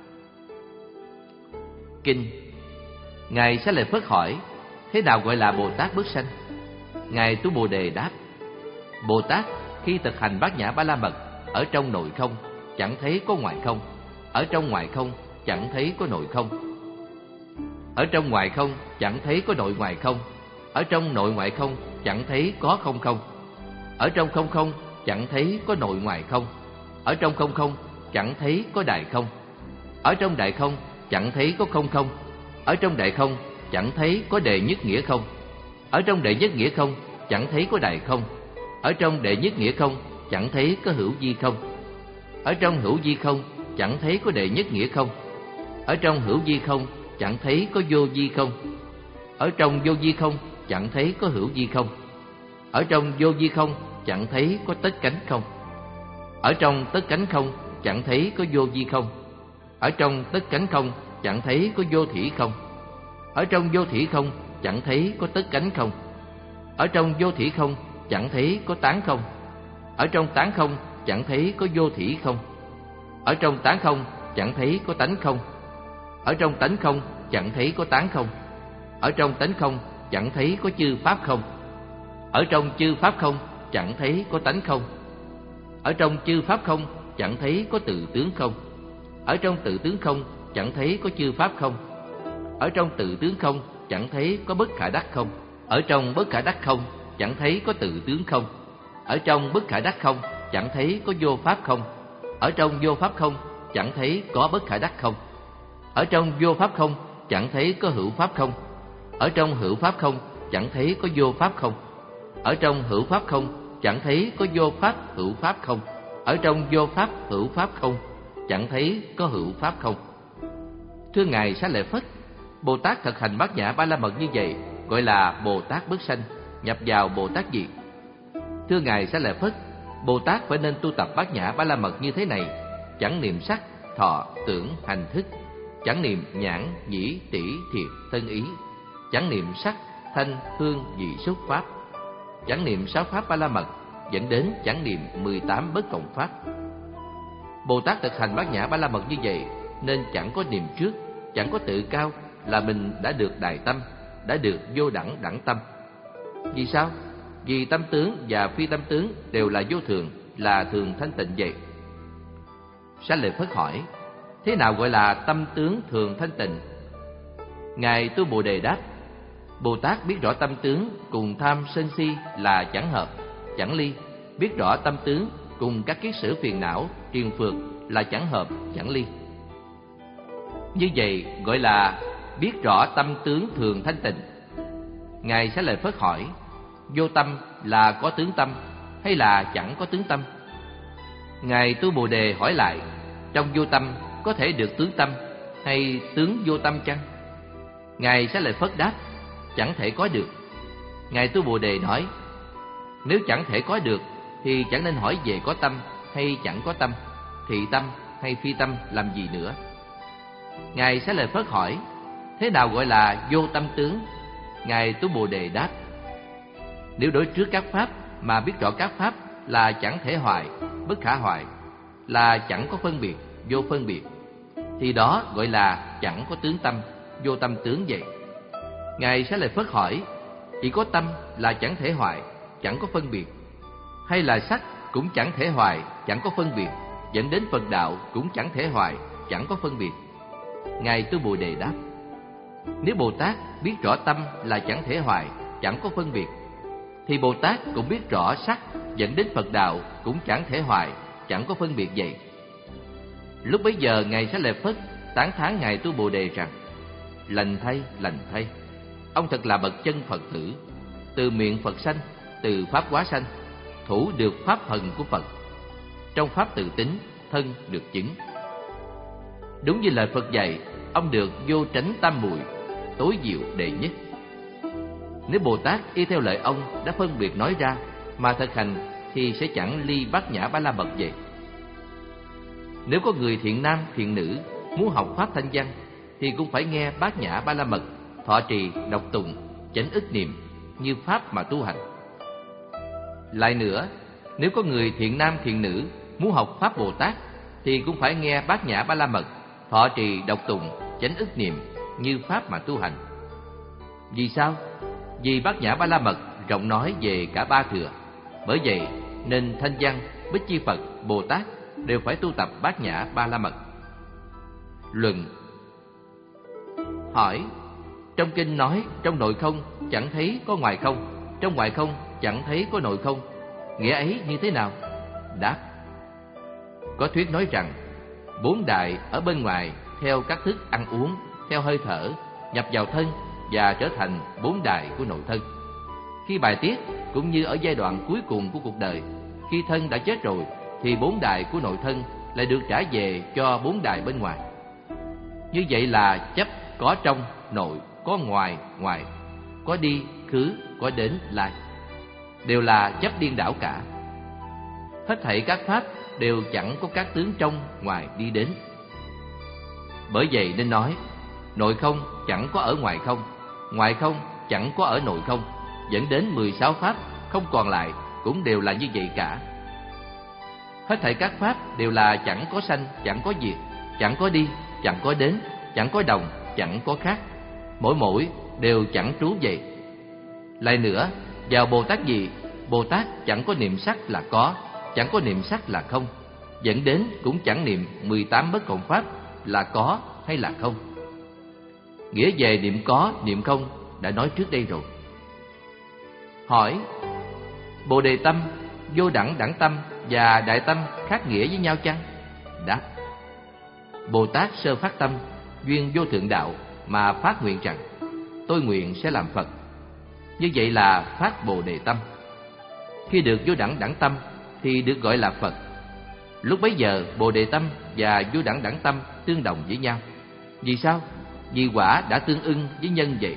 Kinh. Ngài Xá Lợi Phất hỏi: thế nào gọi là Bồ Tát bước sanh? Ngài Tu Bồ Đề đáp: Bồ Tát khi thực hành bát nhã ba la mật, ở trong nội không chẳng thấy có ngoại không, ở trong ngoại không chẳng thấy có nội không, ở trong ngoại không chẳng thấy có nội ngoại không, ở trong nội ngoại không chẳng thấy có không không, ở trong không không chẳng thấy có nội ngoại không, ở trong không không chẳng thấy có đại không, ở trong đại không chẳng thấy có không không, ở trong đại không chẳng thấy có đệ nhất nghĩa không, ở trong đệ nhất nghĩa không chẳng thấy có đại không, ở trong đệ nhất nghĩa không chẳng thấy có hữu vi không, ở trong hữu vi không chẳng thấy có đệ nhất nghĩa không, ở trong hữu vi không chẳng thấy có vô vi không, ở trong vô vi không chẳng thấy có hữu vi không, ở trong vô vi không chẳng thấy có tất cánh không, ở trong tất cánh không chẳng thấy có vô vi không, ở trong tất cánh không chẳng thấy có vô thỉ không, ở trong vô thỉ không chẳng thấy có tất cánh không, ở trong vô thỉ không chẳng thấy có tán không, ở trong tán không chẳng thấy có vô thỉ không, ở trong tán không chẳng thấy có tánh không, ở trong tánh không chẳng thấy có tán không, ở trong tánh không chẳng thấy có chư pháp không, ở trong chư pháp không chẳng thấy có tánh không, ở trong chư pháp không chẳng thấy có tự tướng không, ở trong tự tướng không chẳng thấy có chư pháp không, ở trong tự tướng không chẳng thấy có bất khả đắc không, ở trong bất khả đắc không chẳng thấy có tự tướng không, ở trong bất khả đắc không chẳng thấy có vô pháp không, ở trong vô pháp không chẳng thấy có bất khả đắc không, ở trong vô pháp không chẳng thấy có hữu pháp không, ở trong hữu pháp không chẳng thấy có vô pháp không, ở trong hữu pháp không chẳng thấy có vô pháp hữu pháp không, ở trong vô pháp hữu pháp không chẳng thấy có hữu pháp không. Thưa Ngài Xá Lợi Phất, Bồ Tát thực hành bát nhã ba la mật như vậy gọi là Bồ Tát bước sanh, nhập vào Bồ Tát diệt. Thưa Ngài Xá Lợi Phất, Bồ Tát phải nên tu tập bát nhã ba la mật như thế này: chẳng niệm sắc, thọ, tưởng, hành, thức, chẳng niệm nhãn, nhĩ, tỷ, thiệt, thân ý, chẳng niệm sắc, thanh, hương, vị, xúc pháp, chẳng niệm sáu pháp ba la mật, dẫn đến chẳng niệm mười tám bất cộng pháp. Bồ Tát thực hành bát nhã ba la mật như vậy nên chẳng có niệm trước, chẳng có tự cao là mình đã được đại tâm, đã được vô đẳng đẳng tâm. Vì sao? Vì tâm tướng và phi tâm tướng đều là vô thường, là thường thanh tịnh vậy. Xá Lợi Phất hỏi: thế nào gọi là tâm tướng thường thanh tịnh? Ngài Tu Bồ Đề đáp: Bồ Tát biết rõ tâm tướng cùng tham sân si là chẳng hợp, chẳng ly, biết rõ tâm tướng cùng các kiết sử phiền não, triền phược là chẳng hợp, chẳng ly. Như vậy gọi là biết rõ tâm tướng thường thanh tịnh. Ngài Xá Lợi Phất hỏi: vô tâm là có tướng tâm hay là chẳng có tướng tâm? Ngài Tu Bồ Đề hỏi lại: trong vô tâm có thể được tướng tâm hay tướng vô tâm chăng? Ngài Xá Lợi Phất đáp: chẳng thể có được. Ngài Tu Bồ Đề nói: nếu chẳng thể có được thì chẳng nên hỏi về có tâm hay chẳng có tâm, thị tâm hay phi tâm làm gì nữa. Ngài Xá Lợi Phất hỏi: thế nào gọi là vô tâm tướng? Ngài Tu Bồ Đề đáp: nếu đối trước các pháp mà biết rõ các pháp là chẳng thể hoại, bất khả hoại, là chẳng có phân biệt, vô phân biệt, thì đó gọi là chẳng có tướng tâm, vô tâm tướng vậy. Ngài Xá Lợi Phất hỏi: chỉ có tâm là chẳng thể hoại, chẳng có phân biệt, hay là sắc cũng chẳng thể hoại, chẳng có phân biệt, dẫn đến Phật đạo cũng chẳng thể hoại, chẳng có phân biệt? Ngài Tu Bồ Đề đáp: nếu Bồ Tát biết rõ tâm là chẳng thể hoại, chẳng có phân biệt, thì Bồ Tát cũng biết rõ sắc dẫn đến Phật đạo cũng chẳng thể hoại, chẳng có phân biệt vậy. Lúc bấy giờ Ngài Xá Lợi Phất tán thán Ngài Tu Bồ Đề rằng: lành thay, lành thay, ông thật là bậc chân Phật tử, từ miệng Phật sanh, từ pháp hóa sanh, thủ được pháp thần của Phật, trong pháp tự tính, thân được chứng. Đúng như lời Phật dạy, ông được vô tránh tam muội, tối diệu đệ nhất. Nếu Bồ Tát y theo lời ông đã phân biệt nói ra mà thực hành thì sẽ chẳng ly bát nhã ba la mật vậy. Nếu có người thiện nam thiện nữ muốn học pháp thanh văn thì cũng phải nghe bát nhã ba la mật thọ trì đọc tụng, chánh ức niệm như pháp mà tu hành. Lại nữa, nếu có người thiện nam thiện nữ muốn học pháp Bồ Tát thì cũng phải nghe Bát Nhã Ba La Mật, thọ trì đọc tụng, chánh ức niệm như pháp mà tu hành. Vì sao? Vì Bát Nhã Ba La Mật rộng nói về cả ba thừa. Bởi vậy nên Thanh Văn, Bích Chi Phật, Bồ Tát đều phải tu tập Bát Nhã Ba La Mật. Luận. Hỏi: trong kinh nói trong nội không chẳng thấy có ngoài không, trong ngoài không chẳng thấy có nội không, nghĩa ấy như thế nào? Đáp: có thuyết nói rằng bốn đại ở bên ngoài theo các thức ăn uống, theo hơi thở nhập vào thân và trở thành bốn đại của nội thân. Khi bài tiết cũng như ở giai đoạn cuối cùng của cuộc đời, khi thân đã chết rồi thì bốn đại của nội thân lại được trả về cho bốn đại bên ngoài. Như vậy là chấp có trong nội, có ngoài ngoài, có đi khứ, có đến lai, đều là chấp điên đảo cả. Hết thảy các pháp đều chẳng có các tướng trong ngoài đi đến. Bởi vậy nên nói nội không chẳng có ở ngoài không, ngoài không chẳng có ở nội không, dẫn đến mười sáu pháp không còn lại cũng đều là như vậy cả. Hết thảy các pháp đều là chẳng có sanh, chẳng có diệt, chẳng có đi, chẳng có đến, chẳng có đồng, chẳng có khác, mỗi mỗi đều chẳng trú vậy. Lại nữa, vào Bồ Tát gì, Bồ Tát chẳng có niệm sắc là có, chẳng có niệm sắc là không, dẫn đến cũng chẳng niệm mười tám bất cộng pháp là có hay là không. Nghĩa về niệm có, niệm không đã nói trước đây rồi. Hỏi: Bồ Đề tâm, vô đẳng đẳng tâm và đại tâm khác nghĩa với nhau chăng? Đáp: Bồ Tát sơ phát tâm, duyên vô thượng đạo mà phát nguyện rằng tôi nguyện sẽ làm Phật. Như vậy là phát Bồ Đề tâm. Khi được vô đẳng đẳng tâm thì được gọi là Phật. Lúc bấy giờ Bồ Đề tâm và vô đẳng đẳng tâm tương đồng với nhau. Vì sao? Vì quả đã tương ưng với nhân vậy.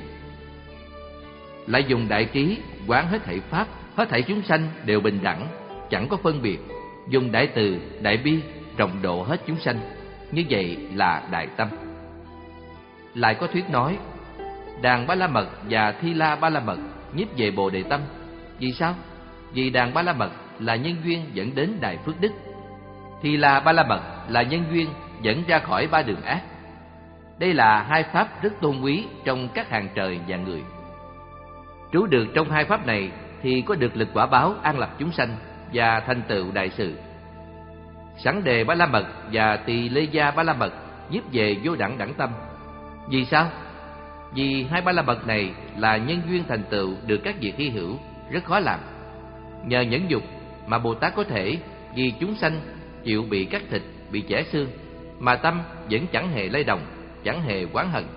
Lại dùng đại trí quán hết thảy pháp, hết thảy chúng sanh đều bình đẳng, chẳng có phân biệt. Dùng đại từ, đại bi rộng độ hết chúng sanh. Như vậy là đại tâm. Lại có thuyết nói đàn Ba La Mật và Thi La Ba La Mật nhiếp về Bồ Đề tâm. Vì sao? Vì đàn Ba La Mật là nhân duyên dẫn đến đại phước đức, Thi La Ba La Mật là nhân duyên dẫn ra khỏi ba đường ác. Đây là hai pháp rất tôn quý trong các hàng trời và người. Trú được trong hai pháp này thì có được lực quả báo an lập chúng sanh và thành tựu đại sự. Sẵn đề Ba La Mật và Tỳ Lê Gia Ba La Mật nhiếp về vô đẳng đẳng tâm. Vì sao? Vì hai Ba La Mật này là nhân duyên thành tựu được các việc hy hữu rất khó làm. Nhờ nhẫn dục mà Bồ Tát có thể vì chúng sanh chịu bị cắt thịt, bị chẻ xương, mà tâm vẫn chẳng hề lay động, chẳng hề oán hận.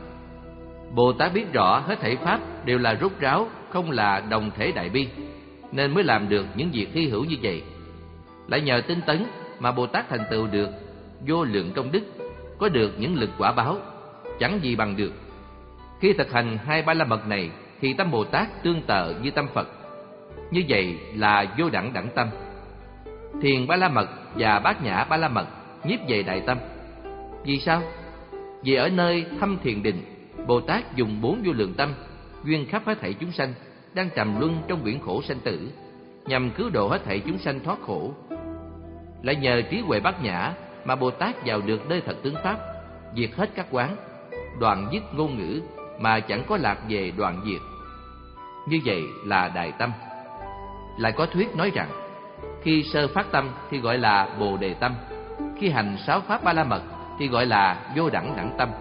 Bồ Tát biết rõ hết thảy pháp đều là rốt ráo, không là đồng thể đại bi, nên mới làm được những việc hy hữu như vậy. Lại nhờ tinh tấn mà Bồ Tát thành tựu được vô lượng công đức, có được những lực quả báo chẳng gì bằng được. Khi thực hành hai Ba La Mật này thì tâm Bồ Tát tương tự như tâm Phật. Như vậy là vô đẳng đẳng tâm. Thiền Ba La Mật và Bát Nhã Ba La Mật nhiếp về đại tâm. Vì sao? Vì ở nơi thâm thiền định, Bồ Tát dùng bốn vô lượng tâm duyên khắp hết thảy chúng sanh đang trầm luân trong biển khổ sanh tử, nhằm cứu độ hết thảy chúng sanh thoát khổ. Lại nhờ trí huệ Bát Nhã mà Bồ Tát vào được nơi thật tướng pháp, diệt hết các quán, đoạn dứt ngôn ngữ mà chẳng có lạc về đoạn diệt. Như vậy là đại tâm. Lại có thuyết nói rằng khi sơ phát tâm thì gọi là Bồ Đề tâm, khi hành sáu pháp Ba La Mật thì gọi là vô đẳng đẳng tâm,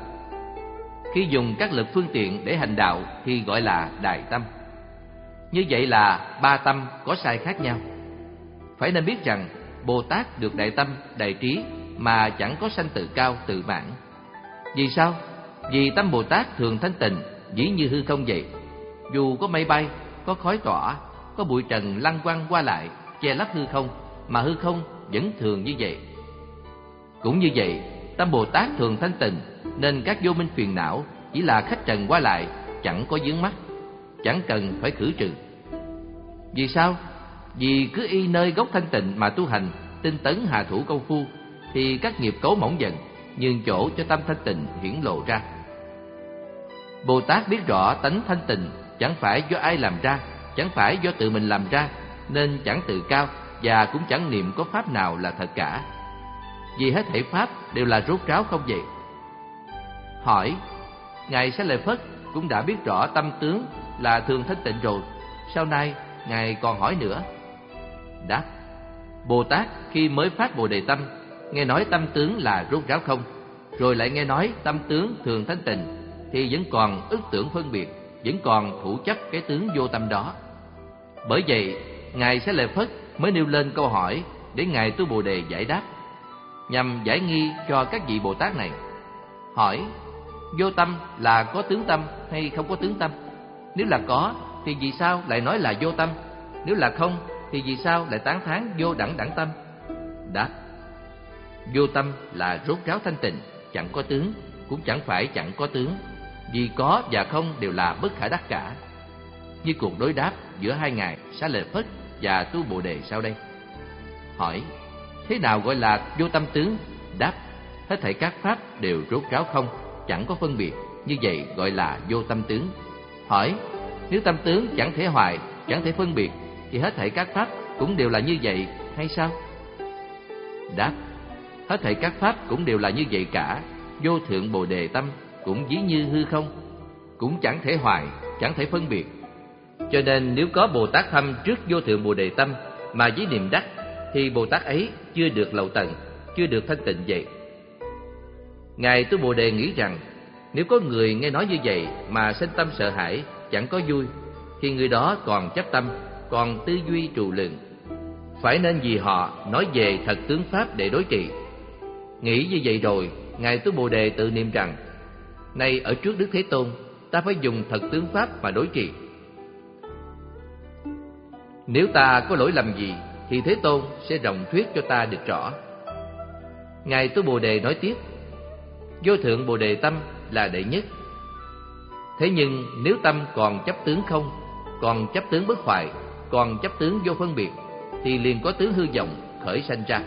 khi dùng các lực phương tiện để hành đạo thì gọi là đại tâm. Như vậy là ba tâm có sai khác nhau. Phải nên biết rằng Bồ Tát được đại tâm, đại trí mà chẳng có sanh tự cao, tự mãn. Vì sao? Vì tâm Bồ Tát thường thanh tịnh, dĩ như hư không vậy. Dù có mây bay, có khói tỏa, có bụi trần lăn quăng qua lại che lấp hư không, mà hư không vẫn thường như vậy. Cũng như vậy, tâm Bồ Tát thường thanh tịnh, nên các vô minh phiền não chỉ là khách trần qua lại, chẳng có vướng mắc, chẳng cần phải khử trừ. Vì sao? Vì cứ y nơi gốc thanh tịnh mà tu hành, tinh tấn hà thủ công phu, thì các nghiệp cấu mỏng dần, nhường chỗ cho tâm thanh tịnh hiển lộ ra. Bồ Tát biết rõ tánh thanh tịnh chẳng phải do ai làm ra, chẳng phải do tự mình làm ra, nên chẳng tự cao và cũng chẳng niệm có pháp nào là thật cả. Vì hết thảy pháp đều là rốt ráo không vậy. Hỏi: Ngài Xá Lợi Phất cũng đã biết rõ tâm tướng là thường thanh tịnh rồi, sau này Ngài còn hỏi nữa? Đáp: Bồ Tát khi mới phát Bồ Đề tâm, nghe nói tâm tướng là rốt ráo không, rồi lại nghe nói tâm tướng thường thanh tịnh, thì vẫn còn ức tưởng phân biệt, vẫn còn thủ chấp cái tướng vô tâm đó. Bởi vậy Ngài Xá Lợi Phất mới nêu lên câu hỏi để Ngài Tu Bồ Đề giải đáp, nhằm giải nghi cho các vị Bồ Tát này. Hỏi: Vô tâm là có tướng tâm hay không có tướng tâm? Nếu là có thì vì sao lại nói là vô tâm? Nếu là không thì vì sao lại tán thán vô đẳng đẳng tâm? Đáp: Vô tâm là rốt ráo thanh tịnh, chẳng có tướng, cũng chẳng phải chẳng có tướng, vì có và không đều là bất khả đắc cả. Như cuộc đối đáp giữa hai ngài Xá Lợi Phất và Tu Bồ Đề sau đây. Hỏi: Thế nào gọi là vô tâm tướng? Đáp: Hết thảy các pháp đều rốt ráo không, chẳng có phân biệt, như vậy gọi là vô tâm tướng. Hỏi: Nếu tâm tướng chẳng thể hoại, chẳng thể phân biệt, thì hết thảy các pháp cũng đều là như vậy hay sao? Đáp: Hết thảy các pháp cũng đều là như vậy cả. Vô thượng Bồ Đề tâm cũng ví như hư không, cũng chẳng thể hoại, chẳng thể phân biệt. Cho nên nếu có Bồ Tát thâm trước vô thượng Bồ Đề tâm mà với niệm đắc, thì Bồ Tát ấy chưa được lậu tận, chưa được thanh tịnh vậy. Ngài Tu Bồ Đề nghĩ rằng, nếu có người nghe nói như vậy mà sinh tâm sợ hãi, chẳng có vui, thì người đó còn chấp tâm, còn tư duy trù lượng. Phải nên vì họ nói về thật tướng pháp để đối trị. Nghĩ như vậy rồi, Ngài Tu Bồ Đề tự niệm rằng, nay ở trước Đức Thế Tôn, ta phải dùng thật tướng pháp mà đối trị. Nếu ta có lỗi lầm gì, thì Thế Tôn sẽ rộng thuyết cho ta được rõ. Ngài Tu Bồ Đề nói tiếp: Vô thượng Bồ Đề tâm là đệ nhất. Thế nhưng nếu tâm còn chấp tướng không, còn chấp tướng bất hoại, còn chấp tướng vô phân biệt, thì liền có tướng hư vọng khởi sanh ra.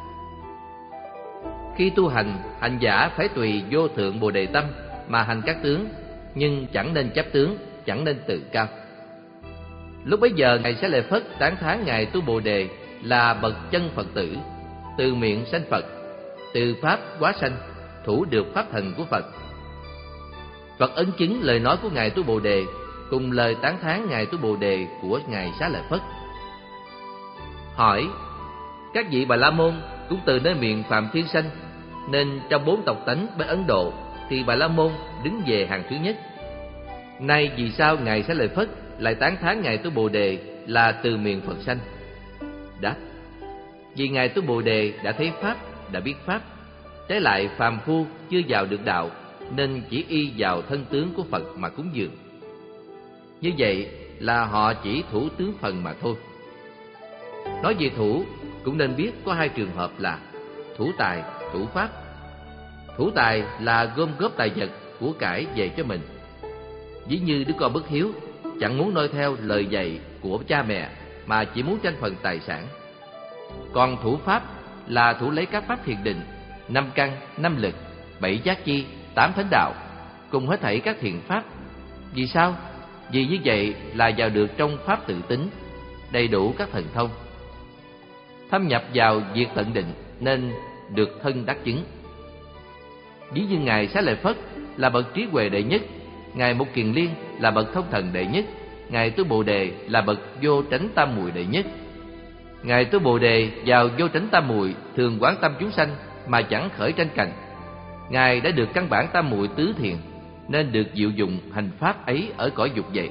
Khi tu hành, hành giả phải tùy vô thượng Bồ Đề tâm mà hành các tướng, nhưng chẳng nên chấp tướng, chẳng nên tự cao. Lúc bấy giờ Ngài Xá Lợi Phất tán thán Ngài Tu Bồ Đề là bậc chân Phật tử, từ miệng sanh Phật, từ pháp hóa sanh, thủ được pháp thần của Phật. Phật ấn chứng lời nói của Ngài Tu Bồ Đề cùng lời tán thán Ngài Tu Bồ Đề của Ngài Xá Lợi Phất. Hỏi: Các vị Bà La Môn cũng từ nơi miệng Phạm Thiên sanh, nên trong bốn tộc tánh bên Ấn Độ thì Bà La Môn đứng về hàng thứ nhất. Nay vì sao Ngài Xá Lợi Phất lại tán thán Ngài Tu Bồ Đề là từ miệng Phật sanh? Đáp: Vì Ngài Tu Bồ Đề đã thấy pháp, đã biết pháp, trái lại phàm phu chưa vào được đạo, nên chỉ y vào thân tướng của Phật mà cúng dường. Như vậy là họ chỉ thủ tướng phần mà thôi. Nói về thủ, cũng nên biết có hai trường hợp là thủ tài, thủ pháp. Thủ tài là gom góp tài vật, của cải về cho mình. Ví như đứa con bất hiếu, chẳng muốn noi theo lời dạy của cha mẹ, mà chỉ muốn tranh phần tài sản. Còn thủ pháp là thủ lấy các pháp thiền định, năm căn, năm lực, bảy giác chi, tám thánh đạo, cùng hết thảy các thiền pháp. Vì sao? Vì như vậy là vào được trong pháp tự tính, đầy đủ các thần thông, thâm nhập vào việc tận định, nên được thân đắc chứng. Ví như Ngài Xá Lợi Phất là bậc trí huệ đệ nhất, Ngài Mục Kiền Liên là bậc thông thần đệ nhất, Ngài Tu Bồ Đề là bậc vô tránh tam muội đệ nhất. Ngài Tu Bồ Đề vào vô tránh tam muội thường quán tâm chúng sanh mà chẳng khởi tranh cành. Ngài đã được căn bản tam muội tứ thiền, nên được diệu dụng hành pháp ấy ở cõi dục vậy.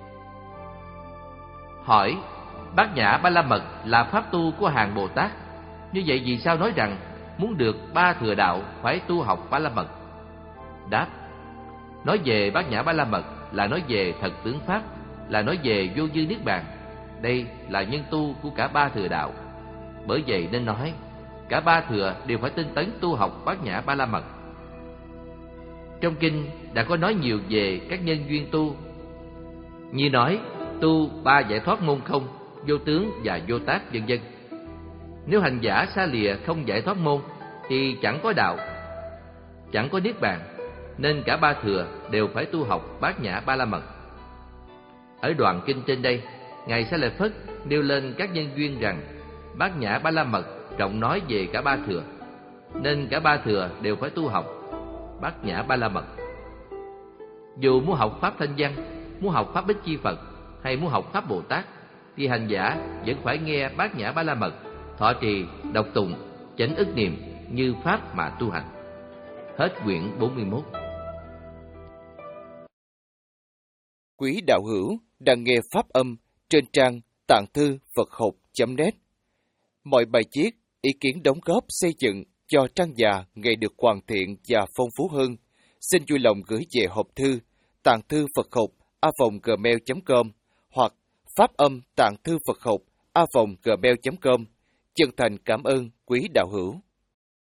Hỏi: Bát Nhã Ba La Mật là pháp tu của hàng Bồ Tát, như vậy vì sao nói rằng muốn được ba thừa đạo phải tu học Ba La Mật? Đáp: Nói về Bát Nhã Ba La Mật là nói về thật tướng pháp, là nói về vô dư niết bàn. Đây là nhân tu của cả ba thừa đạo. Bởi vậy nên nói cả ba thừa đều phải tinh tấn tu học Bát Nhã Ba La Mật. Trong kinh đã có nói nhiều về các nhân duyên tu, như nói tu ba giải thoát môn không, vô tướng và vô tác, vân vân. Nếu hành giả xa lìa không giải thoát môn thì chẳng có đạo, chẳng có niết bàn, nên cả ba thừa đều phải tu học Bát Nhã Ba La Mật. Ở đoạn kinh trên đây, Ngài Xá Lợi Phất nêu lên các nhân duyên rằng Bát Nhã Ba La Mật trọng nói về cả ba thừa, nên cả ba thừa đều phải tu học Bát Nhã Ba La Mật. Dù muốn học Pháp Thanh Văn, muốn học Pháp Bích Chi Phật hay muốn học Pháp Bồ Tát, thì hành giả vẫn phải nghe Bát Nhã Ba La Mật, thọ trì, đọc tụng, chánh ức niệm như Pháp mà tu hành. Hết quyển bốn mươi mốt. Quý đạo hữu đang nghe Pháp âm trên trang tạng thư Phật học chấm net. Mọi bài viết, ý kiến đóng góp xây dựng cho trang già ngày được hoàn thiện và phong phú hơn, xin vui lòng gửi về hộp thư tạng thư Phật học a vòng gmail chấm com hoặc Pháp âm tạng thư Phật học a vòng gmail chấm com. Chân thành cảm ơn quý đạo hữu.